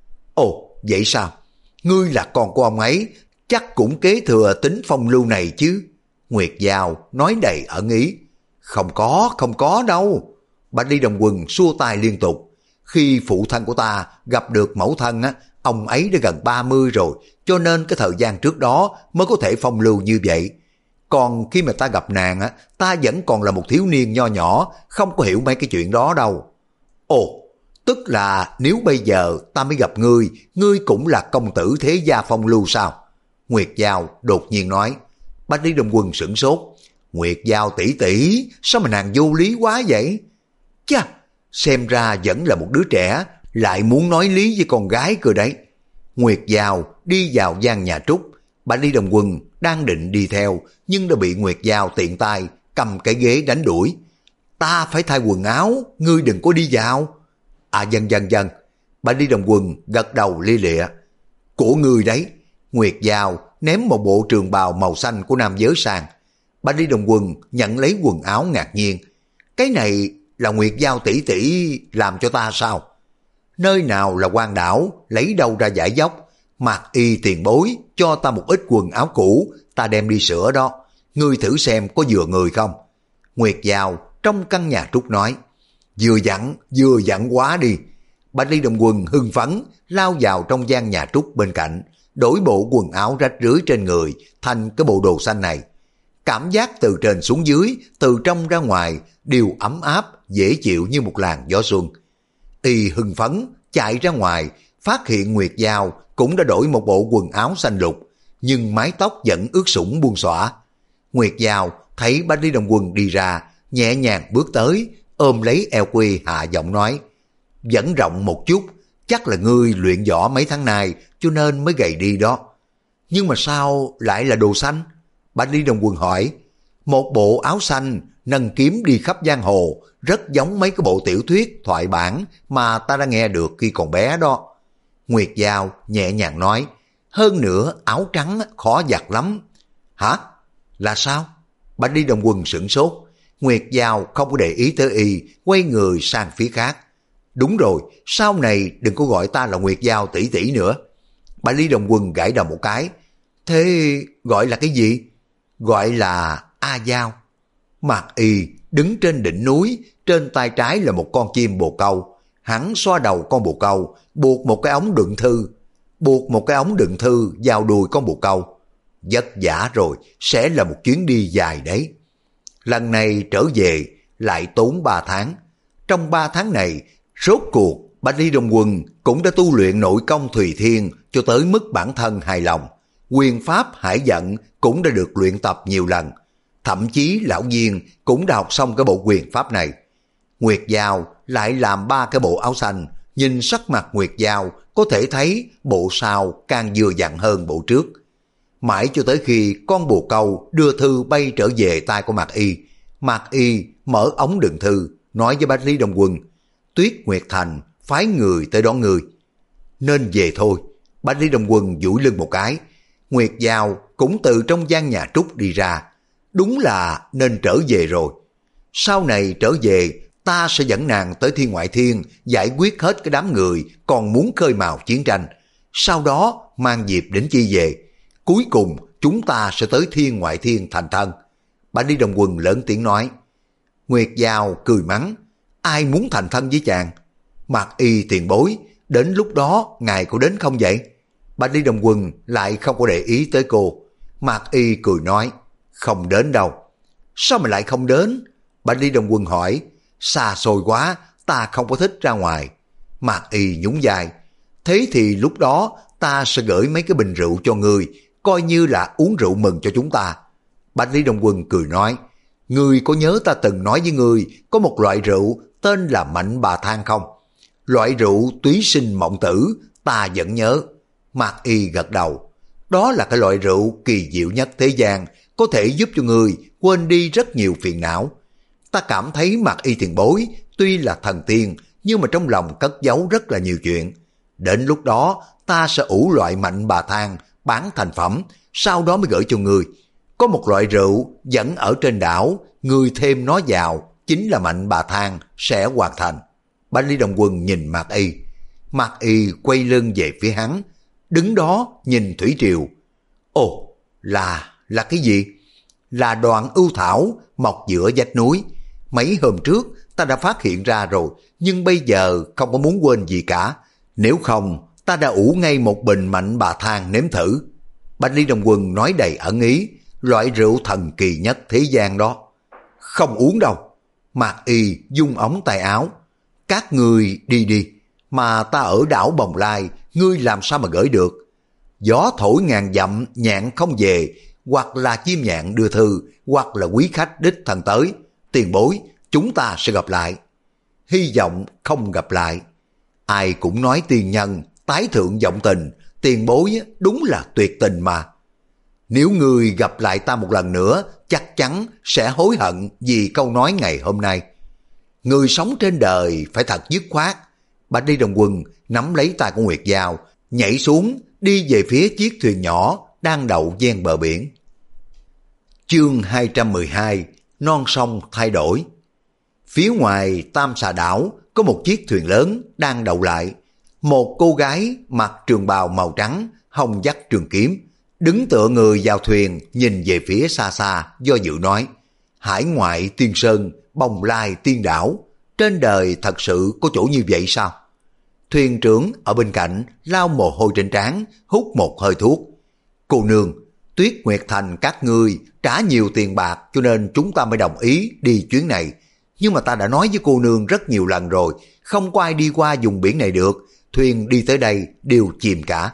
Ồ, vậy sao? Ngươi là con của ông ấy, chắc cũng kế thừa tính phong lưu này chứ? Nguyệt Dao nói đầy ẩn ý. Không có, không có đâu. Bạch Lý Đồng Quân xua tay liên tục. Khi phụ thân của ta gặp được mẫu thân á, ông ấy đã gần ba mươi rồi, cho nên cái thời gian trước đó mới có thể phong lưu như vậy. Còn khi mà ta gặp nàng á, ta vẫn còn là một thiếu niên nho nhỏ, không có hiểu mấy cái chuyện đó đâu. Ồ, tức là nếu bây giờ ta mới gặp ngươi, ngươi cũng là công tử thế gia phong lưu sao? Nguyệt Giao đột nhiên nói. Bạch Lý Đông Quân sửng sốt. Nguyệt Giao tỷ tỷ, sao mà nàng vô lý quá vậy? Chà, xem ra vẫn là một đứa trẻ, lại muốn nói lý với con gái cơ đấy. Nguyệt Giao đi vào gian nhà Trúc, Bạch Lý Đông Quân đang định đi theo, nhưng đã bị Nguyệt Giao tiện tay cầm cái ghế đánh đuổi. Ta phải thay quần áo, ngươi đừng có đi vào. À dân dân dân, Bạch Lý Đông Quân gật đầu lia lịa. Của ngươi đấy. Nguyệt Giao ném một bộ trường bào màu xanh của nam giới sang. Bạch Lý Đông Quân nhận lấy quần áo ngạc nhiên. Cái này là Nguyệt Giao tỷ tỷ làm cho ta sao? Nơi nào là quan đảo, lấy đâu ra giải dốc? Mạc Y tiền bối cho ta một ít quần áo cũ, ta đem đi sửa đó. Ngươi thử xem có vừa người không? Nguyệt Giao trong căn nhà Trúc nói. Vừa dặn, vừa dặn quá đi. Bạch Lý Đông Quân hưng phấn lao vào trong gian nhà Trúc bên cạnh, đổi bộ quần áo rách rưới trên người thành cái bộ đồ xanh này. Cảm giác từ trên xuống dưới, từ trong ra ngoài đều ấm áp, dễ chịu như một làn gió xuân. Y hưng phấn chạy ra ngoài, phát hiện Nguyệt Giao cũng đã đổi một bộ quần áo xanh lục, nhưng mái tóc vẫn ướt sũng buông xõa. Nguyệt Giao thấy Bạch Lý Đông Quân đi ra, nhẹ nhàng bước tới, ôm lấy eo Quy hạ giọng nói. Vẫn rộng một chút, chắc là ngươi luyện võ mấy tháng nay cho nên mới gầy đi đó. Nhưng mà sao lại là đồ xanh? Bạch Lý Đông Quân hỏi. Một bộ áo xanh nâng kiếm đi khắp giang hồ, rất giống mấy cái bộ tiểu thuyết thoại bản mà ta đã nghe được khi còn bé đó. Nguyệt Giao nhẹ nhàng nói. Hơn nữa áo trắng khó giặt lắm. Hả? Là sao? Bạch Lý Đông Quân sửng sốt. Nguyệt Giao không có để ý tới y, quay người sang phía khác. Đúng rồi, sau này đừng có gọi ta là Nguyệt Giao tỷ tỷ nữa. Bạch Lý Đông Quân gãi đầu một cái. Thế gọi là cái gì? Gọi là A Giao. Mạc Y đứng trên đỉnh núi, trên tay trái là một con chim bồ câu. Hắn xoa đầu con bồ câu, buộc một cái ống đựng thư. Buộc một cái ống đựng thư vào đùi con bồ câu. Vất vả rồi, sẽ là một chuyến đi dài đấy. Lần này trở về lại tốn ba tháng. Trong ba tháng này, rốt cuộc Bạch Lý Đông Quân cũng đã tu luyện nội công Thùy Thiên cho tới mức bản thân hài lòng. Quyền pháp Hải Giận cũng đã được luyện tập nhiều lần. Thậm chí lão Viên cũng đã học xong cái bộ quyền pháp này. Nguyệt Giao lại làm ba cái bộ áo xanh. Nhìn sắc mặt Nguyệt Giao có thể thấy bộ sau càng vừa dặn hơn bộ trước. Mãi cho tới khi con bồ câu đưa thư bay trở về tay của Mạc Y. Mạc Y mở ống đựng thư, nói với Bạch Lý Đông Quân. Tuyết Nguyệt Thành phái người tới đón người. Nên về thôi. Bạch Lý Đông Quân duỗi lưng một cái. Nguyệt Giao cũng từ trong gian nhà Trúc đi ra. Đúng là nên trở về rồi. Sau này trở về, ta sẽ dẫn nàng tới Thiên Ngoại Thiên, giải quyết hết cái đám người còn muốn khơi mào chiến tranh. Sau đó mang Diệp đến chi về. Cuối cùng chúng ta sẽ tới Thiên Ngoại Thiên thành thân. Bạch Lý Đông Quân lớn tiếng nói. Nguyệt Giao cười mắng. Ai muốn thành thân với chàng? Mạc Y tiền bối, đến lúc đó ngài có đến không vậy? Bạch Lý Đông Quân lại không có để ý tới cô. Mạc Y cười nói. Không đến đâu. Sao mà lại không đến? Bạch Lý Đông Quân hỏi. Xa xôi quá, ta không có thích ra ngoài. Mạc Y nhún vai. Thế thì lúc đó ta sẽ gửi mấy cái bình rượu cho ngươi, coi như là uống rượu mừng cho chúng ta. Bạch Lý Đông Quân cười nói. Ngươi có nhớ ta từng nói với ngươi có một loại rượu tên là Mạnh Bà Thang không? Loại rượu túy sinh mộng tử, ta vẫn nhớ. Mạc Y gật đầu. Đó là cái loại rượu kỳ diệu nhất thế gian, có thể giúp cho người quên đi rất nhiều phiền não. Ta cảm thấy Mạc Y tiền bối tuy là thần tiên, nhưng mà trong lòng cất giấu rất là nhiều chuyện. Đến lúc đó ta sẽ ủ loại Mạnh Bà Thang bán thành phẩm, sau đó mới gửi cho người. Có một loại rượu vẫn ở trên đảo, người thêm nó vào chính là Mạnh Bà Thang sẽ hoàn thành. Bạch Lý Đông Quân nhìn Mạc Y. Mạc Y quay lưng về phía hắn, đứng đó nhìn thủy triều. Ồ, là, là cái gì? Là đoạn ưu thảo mọc giữa vách núi. Mấy hôm trước ta đã phát hiện ra rồi, nhưng bây giờ không có muốn quên gì cả. Nếu không, ta đã ủ ngay một bình mạnh bà thang nếm thử. Bạch Lý Đồng Quân nói đầy ẩn ý, loại rượu thần kỳ nhất thế gian đó. Không uống đâu. Mạc Y dung ống tay áo. Các ngươi đi đi, mà ta ở đảo Bồng Lai, ngươi làm sao mà gửi được. Gió thổi ngàn dặm nhạn không về, hoặc là chim nhạn đưa thư, hoặc là quý khách đích thân tới. Tiền bối, chúng ta sẽ gặp lại. Hy vọng không gặp lại. Ai cũng nói tiền nhân, tái thượng vọng tình, tiền bối đúng là tuyệt tình mà. Nếu ngươi gặp lại ta một lần nữa, chắc chắn sẽ hối hận vì câu nói ngày hôm nay. Người sống trên đời phải thật dứt khoát. Bạch Đi Đồng Quân nắm lấy tay của Nguyệt Giao, nhảy xuống đi về phía chiếc thuyền nhỏ đang đậu ven bờ biển. Chương hai trăm mười hai, non sông thay đổi. Phía ngoài Tam Xà đảo có một chiếc thuyền lớn đang đậu lại. Một cô gái mặc trường bào màu trắng, hông dắt trường kiếm, đứng tựa người vào thuyền nhìn về phía xa xa, do dự nói: Hải ngoại tiên sơn, Bồng Lai tiên đảo, trên đời thật sự có chỗ như vậy sao? Thuyền trưởng ở bên cạnh lau mồ hôi trên trán, hút một hơi thuốc. Cô nương, Tuyết Nguyệt Thành các ngươi trả nhiều tiền bạc cho nên chúng ta mới đồng ý đi chuyến này. Nhưng mà ta đã nói với cô nương rất nhiều lần rồi, không có ai đi qua vùng biển này được, thuyền đi tới đây đều chìm cả.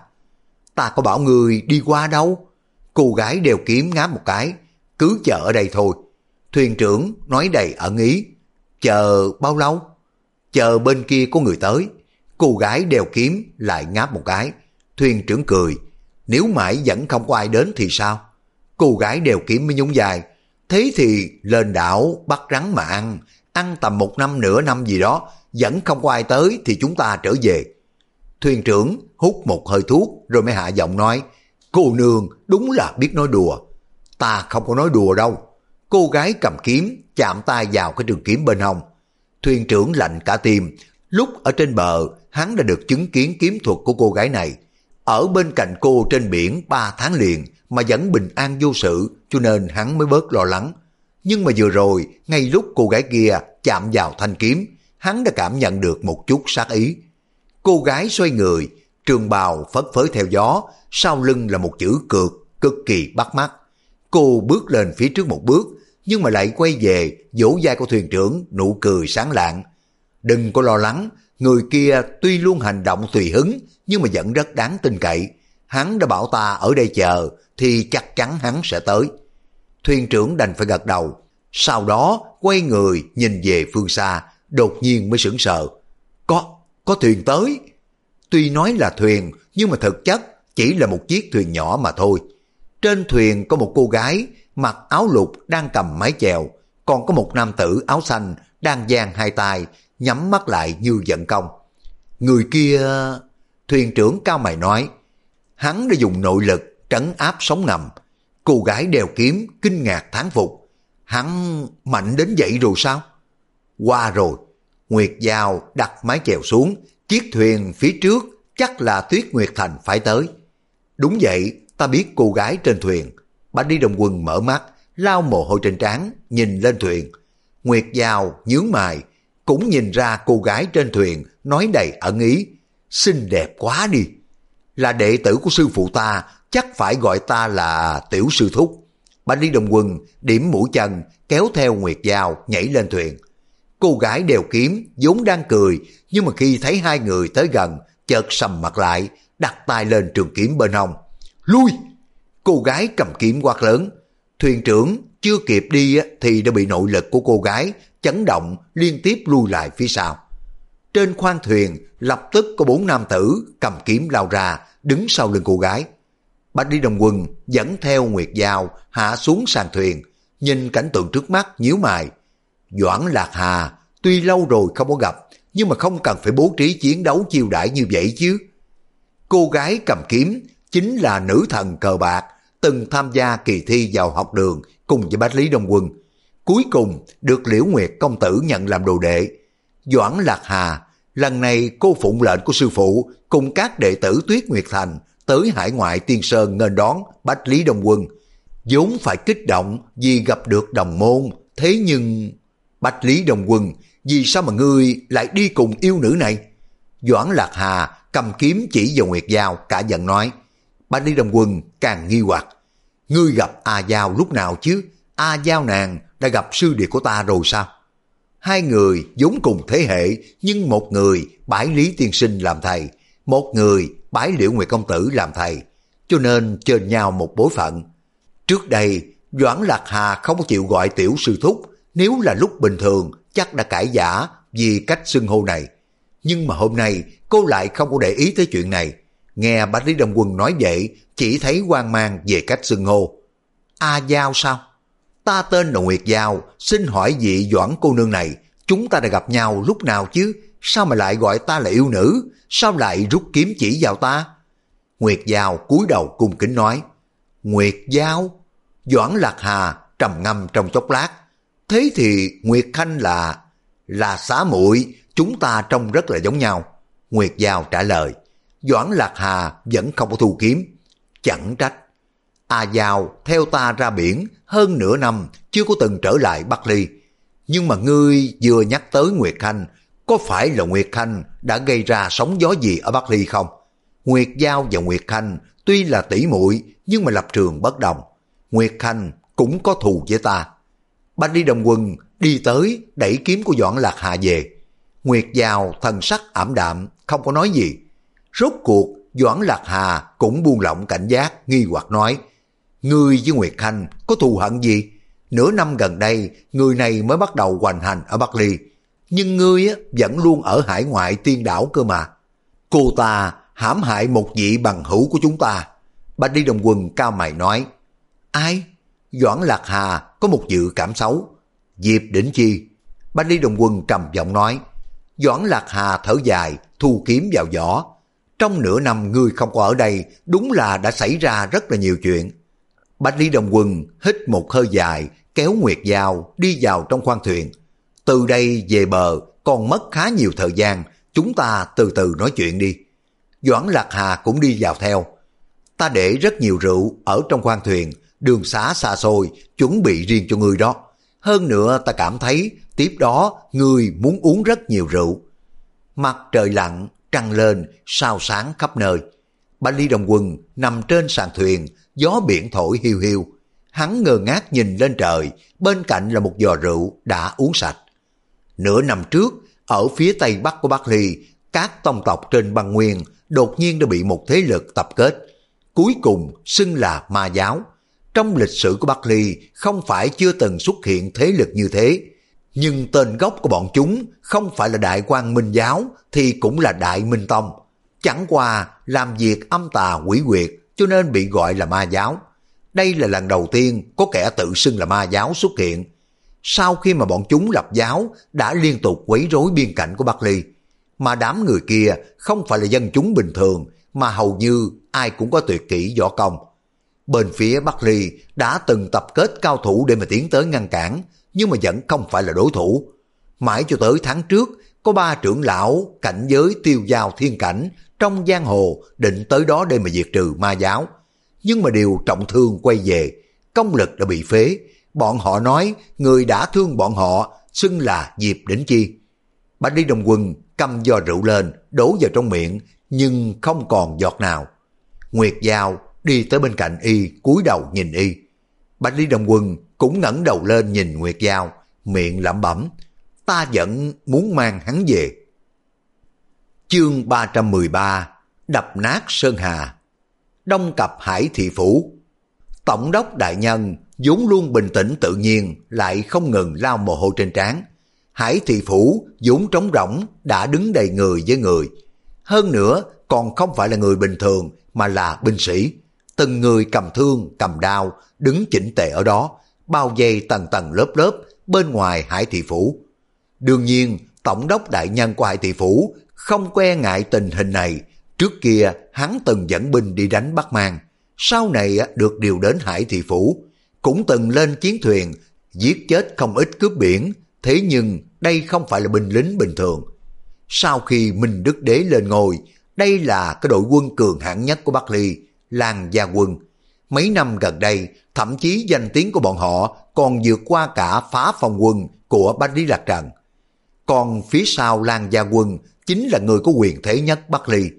Ta có bảo người đi qua đâu? Cô gái đeo kiếm ngáp một cái, cứ chờ ở đây thôi. Thuyền trưởng nói đầy ẩn ý. Chờ bao lâu? Chờ bên kia có người tới. Cô gái đeo kiếm lại ngáp một cái. Thuyền trưởng cười. Nếu mãi vẫn không có ai đến thì sao? Cô gái đeo kiếm mới nhún vai. Thế thì lên đảo bắt rắn mà ăn. Ăn tầm một năm nửa năm gì đó, vẫn không có ai tới thì chúng ta trở về. Thuyền trưởng hút một hơi thuốc rồi mới hạ giọng nói: Cô nương đúng là biết nói đùa. Ta không có nói đùa đâu. Cô gái cầm kiếm chạm tay vào cái trường kiếm bên hông. Thuyền trưởng lạnh cả tim. Lúc ở trên bờ, hắn đã được chứng kiến kiếm thuật của cô gái này. Ở bên cạnh cô trên biển ba tháng liền mà vẫn bình an vô sự, cho nên hắn mới bớt lo lắng. Nhưng mà vừa rồi, ngay lúc cô gái kia chạm vào thanh kiếm, hắn đã cảm nhận được một chút sát ý. Cô gái xoay người, trường bào phất phới theo gió, sau lưng là một chữ cược, cực kỳ bắt mắt. Cô bước lên phía trước một bước, nhưng mà lại quay về, vỗ vai của thuyền trưởng, nụ cười sáng lạng. Đừng có lo lắng, người kia tuy luôn hành động tùy hứng, nhưng mà vẫn rất đáng tin cậy. Hắn đã bảo ta ở đây chờ, thì chắc chắn hắn sẽ tới. Thuyền trưởng đành phải gật đầu, sau đó quay người nhìn về phương xa, đột nhiên mới sững sờ. Có, có thuyền tới. Tuy nói là thuyền, nhưng mà thực chất chỉ là một chiếc thuyền nhỏ mà thôi. Trên thuyền có một cô gái mặc áo lục đang cầm mái chèo, còn có một nam tử áo xanh đang giang hai tay, nhắm mắt lại như giận công. Người kia... Thuyền trưởng cao mày nói, hắn đã dùng nội lực trấn áp sóng ngầm. Cô gái đeo kiếm kinh ngạc thán phục. Hắn mạnh đến vậy rồi sao? Qua rồi. Nguyệt Giao đặt mái chèo xuống, chiếc thuyền phía trước chắc là Tuyết Nguyệt Thành phải tới. Đúng vậy, ta biết cô gái trên thuyền. Bạch Đi Đồng Quân mở mắt, lau mồ hôi trên trán, nhìn lên thuyền. Nguyệt Giao nhướng mày, cũng nhìn ra cô gái trên thuyền, nói đầy ẩn ý. Xinh đẹp quá đi. Là đệ tử của sư phụ ta, chắc phải gọi ta là tiểu sư thúc. Bạch Đi Đồng Quân điểm mũi chân, kéo theo Nguyệt Giao nhảy lên thuyền. Cô gái đeo kiếm vốn đang cười, nhưng mà khi thấy hai người tới gần, chợt sầm mặt lại, đặt tay lên trường kiếm bên hông. Lui! Cô gái cầm kiếm quát lớn. Thuyền trưởng chưa kịp đi thì đã bị nội lực của cô gái chấn động, liên tiếp lui lại phía sau. Trên khoang thuyền lập tức có bốn nam tử cầm kiếm lao ra, đứng sau lưng cô gái. Bạch Đi Đồng Quân dẫn theo Nguyệt Giao hạ xuống sàn thuyền, nhìn cảnh tượng trước mắt nhíu mày. Doãn Lạc Hà tuy lâu rồi không có gặp, nhưng mà không cần phải bố trí chiến đấu chiêu đãi như vậy chứ. Cô gái cầm kiếm chính là nữ thần cờ bạc, từng tham gia kỳ thi vào học đường cùng với Bạch Lý Đồng Quân. Cuối cùng được Liễu Nguyệt công tử nhận làm đồ đệ. Doãn Lạc Hà lần này cô phụng lệnh của sư phụ cùng các đệ tử Tuyết Nguyệt Thành tới hải ngoại Tiên Sơn nghênh đón Bạch Lý Đồng Quân. Vốn phải kích động vì gặp được đồng môn, thế nhưng... Bạch Lý Đồng Quân, vì sao mà ngươi lại đi cùng yêu nữ này? Doãn Lạc Hà cầm kiếm chỉ vào Nguyệt Giao, cả giận nói. Bạch Lý Đông Quân càng nghi hoặc. Ngươi gặp A Giao lúc nào chứ? A Giao nàng đã gặp sư đệ của ta rồi sao? Hai người vốn cùng thế hệ, nhưng một người bái Lý Tiên Sinh làm thầy, một người bái Liễu Nguyệt Công Tử làm thầy, cho nên chênh nhau một bối phận. Trước đây, Doãn Lạc Hà không có chịu gọi tiểu sư thúc, nếu là lúc bình thường chắc đã cãi giả vì cách xưng hô này. Nhưng mà hôm nay cô lại không có để ý tới chuyện này. Nghe Bạch Lý Đông Quân nói vậy, chỉ thấy hoang mang về cách xưng hô. A Giao sao? Ta tên là Nguyệt Giao, xin hỏi vị Doãn cô nương này, chúng ta đã gặp nhau lúc nào chứ? Sao mà lại gọi ta là yêu nữ? Sao lại rút kiếm chỉ vào ta? Nguyệt Giao cúi đầu cung kính nói. Nguyệt Giao? Doãn Lạc Hà trầm ngâm trong chốc lát. Thế thì Nguyệt Khanh là... Là xá muội, chúng ta trông rất là giống nhau. Nguyệt Giao trả lời. Doãn Lạc Hà vẫn không có thu kiếm. Chẳng trách. A Giao theo ta ra biển hơn nửa năm chưa có từng trở lại Bắc Ly. Nhưng mà ngươi vừa nhắc tới Nguyệt Khanh, có phải là Nguyệt Khanh đã gây ra sóng gió gì ở Bắc Ly không? Nguyệt Giao và Nguyệt Khanh tuy là tỷ muội nhưng mà lập trường bất đồng. Nguyệt Khanh cũng có thù với ta. Bạch Lý Đông Quân đi tới đẩy kiếm của Doãn Lạc Hà về. Nguyệt Giao thần sắc ảm đạm, không có nói gì. Rốt cuộc Doãn Lạc Hà cũng buông lỏng cảnh giác, nghi hoặc nói. Ngươi với Nguyệt Khanh có thù hận gì? Nửa năm gần đây, người này mới bắt đầu hoành hành ở Bắc Ly. Nhưng ngươi á, vẫn luôn ở hải ngoại tiên đảo cơ mà. Cô ta hãm hại một vị bằng hữu của chúng ta. Bạch Lý Đông Quân cao mày nói. Ai? Doãn Lạc Hà có một dự cảm xấu. Diệp Đỉnh Chi. Bạch Lý Đông Quân trầm giọng nói. Doãn Lạc Hà thở dài, thu kiếm vào vỏ. Trong nửa năm ngươi không có ở đây, đúng là đã xảy ra rất là nhiều chuyện. Bạch Lý Đông Quân hít một hơi dài, kéo Nguyệt Giao đi vào trong khoang thuyền. Từ đây về bờ còn mất khá nhiều thời gian, chúng ta từ từ nói chuyện đi. Doãn Lạc Hà cũng đi vào theo. Ta để rất nhiều rượu ở trong khoang thuyền, đường xá xa xôi, chuẩn bị riêng cho ngươi đó. Hơn nữa ta cảm thấy tiếp đó ngươi muốn uống rất nhiều rượu. Mặt trời lặn, trăng lên, sao sáng khắp nơi. Bạch Lý Đông Quân nằm trên sàn thuyền, gió biển thổi hiu hiu. Hắn ngơ ngác nhìn lên trời, bên cạnh là một giò rượu đã uống sạch. Nửa năm trước, ở phía tây bắc của Bắc Ly, các tông tộc trên băng nguyên đột nhiên đã bị một thế lực tập kết. Cuối cùng xưng là ma giáo. Trong lịch sử của Bắc Ly không phải chưa từng xuất hiện thế lực như thế. Nhưng tên gốc của bọn chúng không phải là Đại Quang Minh Giáo thì cũng là Đại Minh Tông. Chẳng qua làm việc âm tà quỷ quyệt cho nên bị gọi là ma giáo. Đây là lần đầu tiên có kẻ tự xưng là ma giáo xuất hiện. Sau khi mà bọn chúng lập giáo đã liên tục quấy rối biên cảnh của Bắc Ly. Mà đám người kia không phải là dân chúng bình thường mà hầu như ai cũng có tuyệt kỹ võ công. Bên phía Bắc Ly đã từng tập kết cao thủ để mà tiến tới ngăn cản, nhưng mà vẫn không phải là đối thủ. Mãi cho tới tháng trước, có ba trưởng lão cảnh giới tiêu giao thiên cảnh trong giang hồ định tới đó để mà diệt trừ ma giáo. Nhưng mà đều trọng thương quay về, công lực đã bị phế. Bọn họ nói người đã thương bọn họ xưng là Diệp Đỉnh Chi. Bạch Lý Đông Quân cầm giò rượu lên, đổ vào trong miệng, nhưng không còn giọt nào. Nguyệt Giao đi tới bên cạnh y, cúi đầu nhìn y. Bạch Lý Đông Quân cũng ngẩng đầu lên nhìn Nguyệt Giao, miệng lẩm bẩm, ta vẫn muốn mang hắn về. Chương ba trăm mười ba, đập nát Sơn Hà. Đông Cập Hải Thị Phủ. Tổng đốc đại nhân vốn luôn bình tĩnh tự nhiên lại không ngừng lau mồ hôi trên trán. Hải Thị Phủ vốn trống rỗng đã đứng đầy người với người. Hơn nữa còn không phải là người bình thường mà là binh sĩ. Từng người cầm thương, cầm đao, đứng chỉnh tề ở đó, bao vây tầng tầng lớp lớp bên ngoài Hải Thị Phủ. Đương nhiên, tổng đốc đại nhân của Hải Thị Phủ không que ngại tình hình này. Trước kia hắn từng dẫn binh đi đánh Bắc Mang, sau này được điều đến Hải Thị Phủ, cũng từng lên chiến thuyền giết chết không ít cướp biển. Thế nhưng đây không phải là binh lính bình thường. Sau khi Minh Đức Đế lên ngôi, đây là cái đội quân cường hãn nhất của Bắc Ly, Lan Gia Quân. Mấy năm gần đây, thậm chí danh tiếng của bọn họ còn vượt qua cả Phá Phong Quân của Bách Lý Lạc Trần. Còn phía sau Lan Gia Quân chính là người có quyền thế nhất Bắc Ly.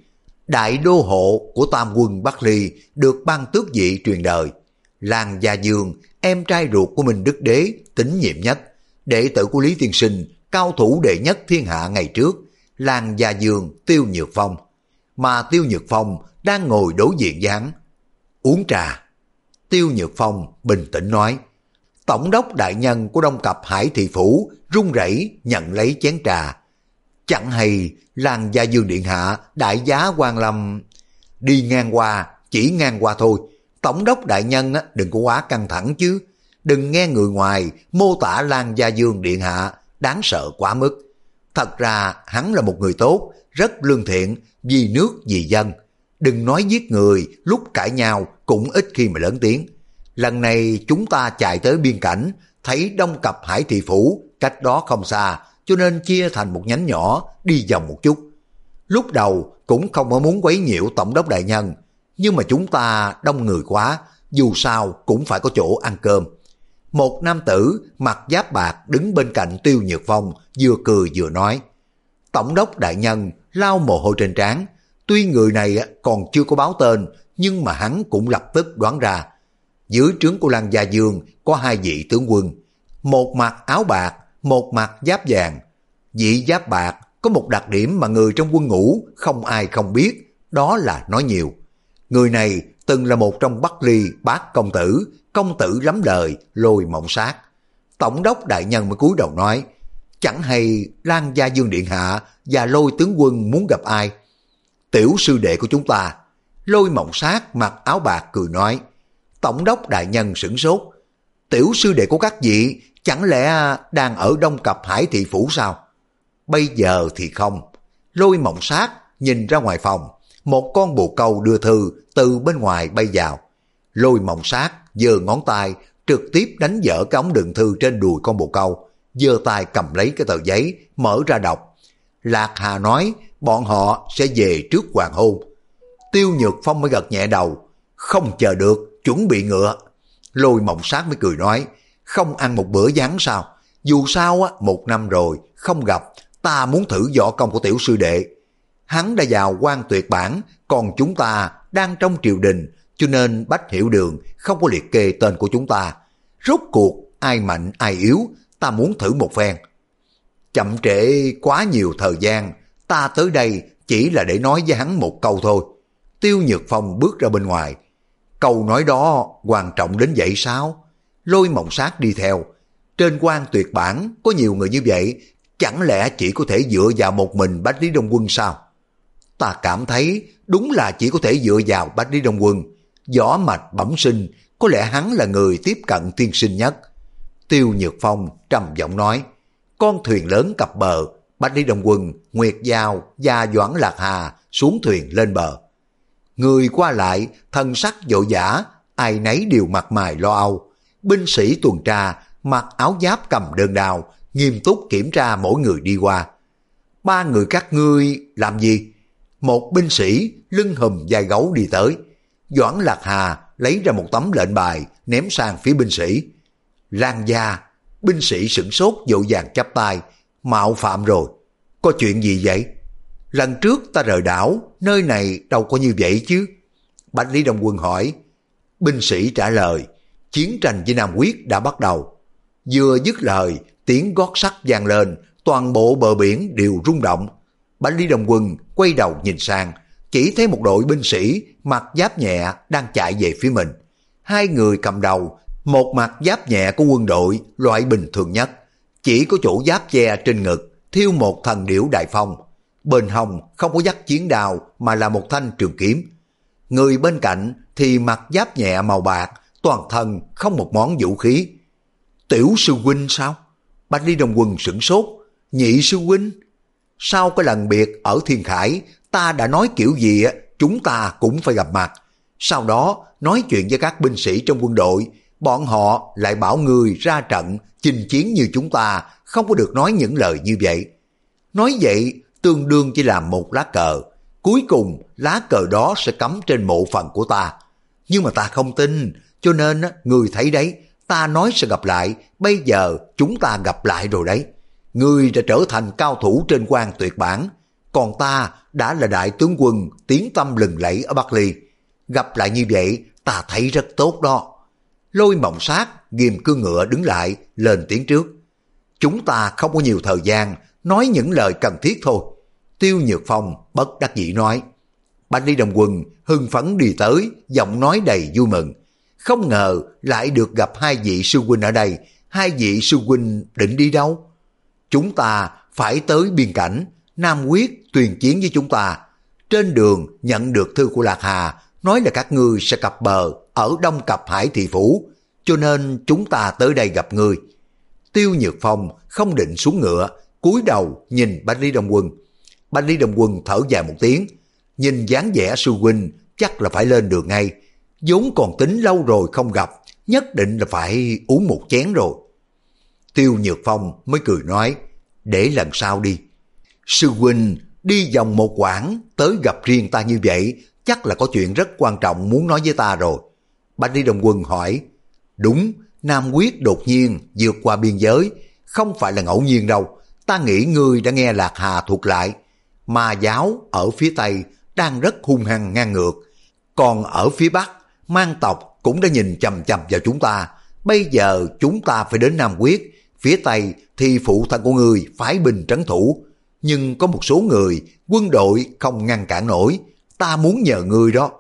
đại đô hộ của tam quân Bắc Ly được ban tước vị truyền đời. Lang Gia Dương, em trai ruột của Minh Đức Đế, tín nhiệm nhất, đệ tử của Lý Tiên Sinh, cao thủ đệ nhất thiên hạ ngày trước, Lang Gia Dương Tiêu Nhược Phong. Mà Tiêu Nhược Phong đang ngồi đối diện với hắn, uống trà. Tiêu Nhược Phong bình tĩnh nói, tổng đốc đại nhân của Đông Cập Hải Thị Phủ run rẩy nhận lấy chén trà. Chẳng hay Lang Gia Dương điện hạ đại giá quan lâm đi ngang qua, chỉ ngang qua thôi. Tổng đốc đại nhân đừng có quá căng thẳng chứ, đừng nghe người ngoài mô tả Lang Gia Dương điện hạ đáng sợ quá mức. Thật ra hắn là một người tốt, rất lương thiện, vì nước vì dân. Đừng nói giết người, lúc cãi nhau cũng ít khi mà lớn tiếng. Lần này chúng ta chạy tới biên cảnh, thấy Đông Cập Hải Thị Phủ cách đó không xa, cho nên chia thành một nhánh nhỏ đi vòng một chút. Lúc đầu cũng không có muốn quấy nhiễu tổng đốc đại nhân, nhưng mà chúng ta đông người quá, dù sao cũng phải có chỗ ăn cơm. Một nam tử mặc giáp bạc đứng bên cạnh Tiêu Nhược Phong, vừa cười vừa nói. Tổng đốc đại nhân lau mồ hôi trên trán, tuy người này còn chưa có báo tên, nhưng mà hắn cũng lập tức đoán ra. Dưới trướng của Lang Gia Dương có hai vị tướng quân, một mặc áo bạc, một mặc giáp vàng. Vị giáp bạc có một đặc điểm mà người trong quân ngũ không ai không biết, đó là nói nhiều. Người này từng là một trong Bắc Ly bát công tử, công tử lắm lời, Lôi Mộng Sát. Tổng đốc đại nhân mới cúi đầu nói, chẳng hay Lang Gia Dương điện hạ và Lôi tướng quân muốn gặp ai? Tiểu sư đệ của chúng ta. Lôi Mộng Sát mặc áo bạc cười nói. Tổng đốc đại nhân sửng sốt. Tiểu sư đệ của các vị chẳng lẽ đang ở Đông Cập Hải Thị Phủ sao? Bây giờ thì không. Lôi Mộng Sát nhìn ra ngoài phòng, một con bồ câu đưa thư từ bên ngoài bay vào. Lôi Mộng Sát giơ ngón tay trực tiếp đánh vỡ cái ống đựng thư trên đùi con bồ câu, giơ tay cầm lấy cái tờ giấy mở ra đọc. Lạc Hà nói bọn họ sẽ về trước hoàng hôn. Tiêu Nhược Phong mới gật nhẹ đầu, không chờ được, chuẩn bị ngựa. Lôi Mộng Sát mới cười nói, không ăn một bữa vắng sao? Dù sao á, một năm rồi không gặp, ta muốn thử võ công của tiểu sư đệ. Hắn đã vào quan tuyệt bản, còn chúng ta đang trong triều đình, cho nên Bách Hiểu Đường không có liệt kê tên của chúng ta. Rốt cuộc ai mạnh ai yếu, ta muốn thử một phen. Chậm trễ quá nhiều thời gian, ta tới đây chỉ là để nói với hắn một câu thôi. Tiêu Nhược Phong bước ra bên ngoài. Câu nói đó quan trọng đến vậy sao? Lôi Mộng Sát đi theo. Trên quan tuyệt bản có nhiều người như vậy, chẳng lẽ chỉ có thể dựa vào một mình Bách Lý Đông Quân sao? Ta cảm thấy đúng là chỉ có thể dựa vào Bách Lý Đông Quân. Võ mạch bẩm sinh, có lẽ hắn là người tiếp cận tiên sinh nhất. Tiêu Nhược Phong trầm giọng nói. Con thuyền lớn cập bờ, Bách Lý Đông Quân, Nguyệt Giao và Doãn Lạc Hà xuống thuyền lên bờ. Người qua lại, thân sắc vội vã, ai nấy đều mặt mày lo âu. Binh sĩ tuần tra, mặc áo giáp cầm đơn đao, nghiêm túc kiểm tra mỗi người đi qua. Ba người các ngươi làm gì? Một binh sĩ lưng hùm vai gấu đi tới. Doãn Lạc Hà lấy ra một tấm lệnh bài ném sang phía binh sĩ. Lang gia, binh sĩ sửng sốt vội vàng chắp tay. Mạo phạm rồi. Có chuyện gì vậy? Lần trước ta rời đảo, nơi này đâu có như vậy chứ. Bách Lý Đông Quân hỏi. Binh sĩ trả lời, chiến tranh với Nam Quyết đã bắt đầu. Vừa dứt lời, tiếng gót sắt vang lên, toàn bộ bờ biển đều rung động. Bách Lý Đông Quân quay đầu nhìn sang, chỉ thấy một đội binh sĩ mặc giáp nhẹ đang chạy về phía mình. Hai người cầm đầu, một mặc giáp nhẹ của quân đội loại bình thường nhất, chỉ có chỗ giáp che trên ngực, thiêu một thần điểu đại phong. Bên hông không có dắt chiến đao mà là một thanh trường kiếm. Người bên cạnh thì mặc giáp nhẹ màu bạc, toàn thân không một món vũ khí. Tiểu sư huynh sao? Bách Lý Đông Quân sửng sốt. Nhị sư huynh? Sau cái lần biệt ở Thiên Khải, ta đã nói kiểu gì chúng ta cũng phải gặp mặt. Sau đó nói chuyện với các binh sĩ trong quân đội, bọn họ lại bảo người ra trận chinh chiến như chúng ta, không có được nói những lời như vậy. Nói vậy tương đương chỉ làm một lá cờ, cuối cùng lá cờ đó sẽ cắm trên mộ phần của ta. Nhưng mà ta không tin, cho nên người thấy đấy, ta nói sẽ gặp lại, bây giờ chúng ta gặp lại rồi đấy. Ngươi đã trở thành cao thủ trên quan tuyệt bản, còn ta đã là đại tướng quân tiếng tăm lừng lẫy ở Bắc Ly. Gặp lại như vậy ta thấy rất tốt đó. Lôi Mộng Sát ghim cương ngựa đứng lại, lên tiếng trước. Chúng ta không có nhiều thời gian nói những lời cần thiết thôi. Tiêu Nhược Phong bất đắc dĩ nói. Bạch Ly Đồng Quân hưng phấn đi tới, giọng nói đầy vui mừng. Không ngờ lại được gặp hai vị sư huynh ở đây. Hai vị sư huynh định đi đâu? Chúng ta phải tới biên cảnh. Nam Quyết tuyên chiến với chúng ta. Trên đường nhận được thư của Lạc Hà, nói là các ngươi sẽ cập bờ ở Đông Cập Hải Thị Phủ, cho nên chúng ta tới đây gặp ngươi. Tiêu Nhược Phong không định xuống ngựa, cúi đầu nhìn Bạch Ly Đồng Quân. Bạch Ly Đồng Quân thở dài một tiếng, nhìn dáng vẻ sư huynh chắc là phải lên đường ngay, vốn còn tính lâu rồi không gặp, nhất định là phải uống một chén rồi. Tiêu Nhược Phong mới cười nói, để lần sau đi. Sư huynh đi vòng một quãng tới gặp riêng ta như vậy, chắc là có chuyện rất quan trọng muốn nói với ta rồi. Bạch Ly Đồng Quân hỏi, đúng, Nam Quyết đột nhiên vượt qua biên giới, không phải là ngẫu nhiên đâu. Ta nghĩ ngươi đã nghe Lạc Hà thuật lại, ma giáo ở phía Tây đang rất hung hăng ngang ngược, còn ở phía Bắc, Man tộc cũng đã nhìn chằm chằm vào chúng ta. Bây giờ chúng ta phải đến Nam Quyết, phía Tây thì phụ thân của ngươi phái binh trấn thủ, nhưng có một số người, quân đội không ngăn cản nổi, ta muốn nhờ ngươi đó.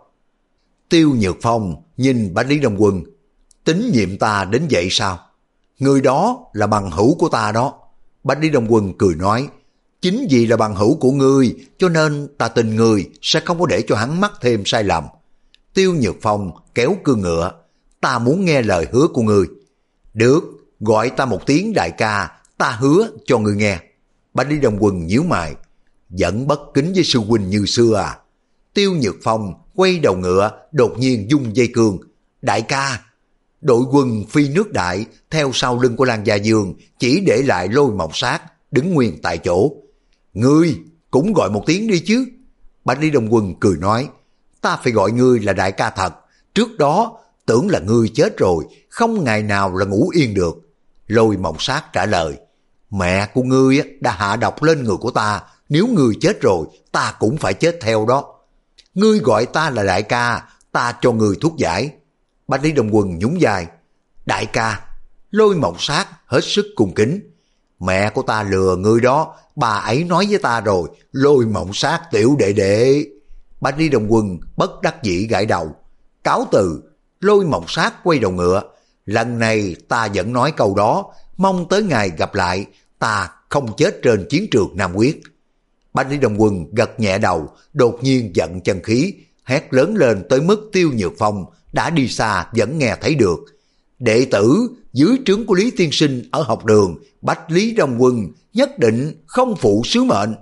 Tiêu Nhược Phong nhìn Bạch Lý Đông Quân, tín nhiệm ta đến vậy sao? Người đó là bằng hữu của ta đó. Bạch Lý Đông Quân cười nói, chính vì là bằng hữu của ngươi cho nên ta tin ngươi sẽ không có để cho hắn mắc thêm sai lầm. Tiêu Nhược Phong kéo cương ngựa, ta muốn nghe lời hứa của ngươi. Được, gọi ta một tiếng đại ca, ta hứa cho ngươi nghe. Bạch Lý Đông Quân nhíu mày, vẫn bất kính với sư huynh như xưa à? Tiêu Nhược Phong quay đầu ngựa, đột nhiên dung dây cương. Đại ca! Đội quân phi nước đại theo sau lưng của Lan Gia Dương, chỉ để lại Lôi Mộng Sát đứng nguyên tại chỗ. Ngươi cũng gọi một tiếng đi chứ. Bạch Lý Đông Quân cười nói, ta phải gọi ngươi là đại ca thật. Trước đó tưởng là ngươi chết rồi, không ngày nào là ngủ yên được. Lôi Mộng Sát trả lời, mẹ của ngươi đã hạ độc lên người của ta, nếu ngươi chết rồi ta cũng phải chết theo đó. Ngươi gọi ta là đại ca, ta cho ngươi thuốc giải. Bạch Lý Đông Quân nhún vai, đại ca. Lôi Mộng Sát hết sức cung kính, mẹ của ta lừa ngươi đó, bà ấy nói với ta rồi, Lôi Mộng Sát tiểu đệ đệ. Bạch Lý Đông Quân bất đắc dĩ gãi đầu, cáo từ. Lôi Mộng Sát quay đầu ngựa, lần này ta vẫn nói câu đó, mong tới ngày gặp lại, ta không chết trên chiến trường Nam Quyết. Bạch Lý Đông Quân gật nhẹ đầu, đột nhiên giận chân khí, hét lớn lên tới mức Tiêu Nhược Phong đã đi xa vẫn nghe thấy được. Đệ tử dưới trướng của Lý Tiên Sinh ở học đường, Bạch Lý Đông Quân nhất định không phụ sứ mệnh.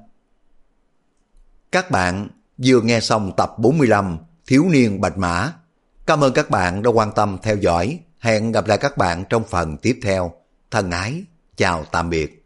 Các bạn vừa nghe xong tập bốn mươi lăm Thiếu niên Bạch Mã. Cảm ơn các bạn đã quan tâm theo dõi. Hẹn gặp lại các bạn trong phần tiếp theo. Thân ái, chào tạm biệt.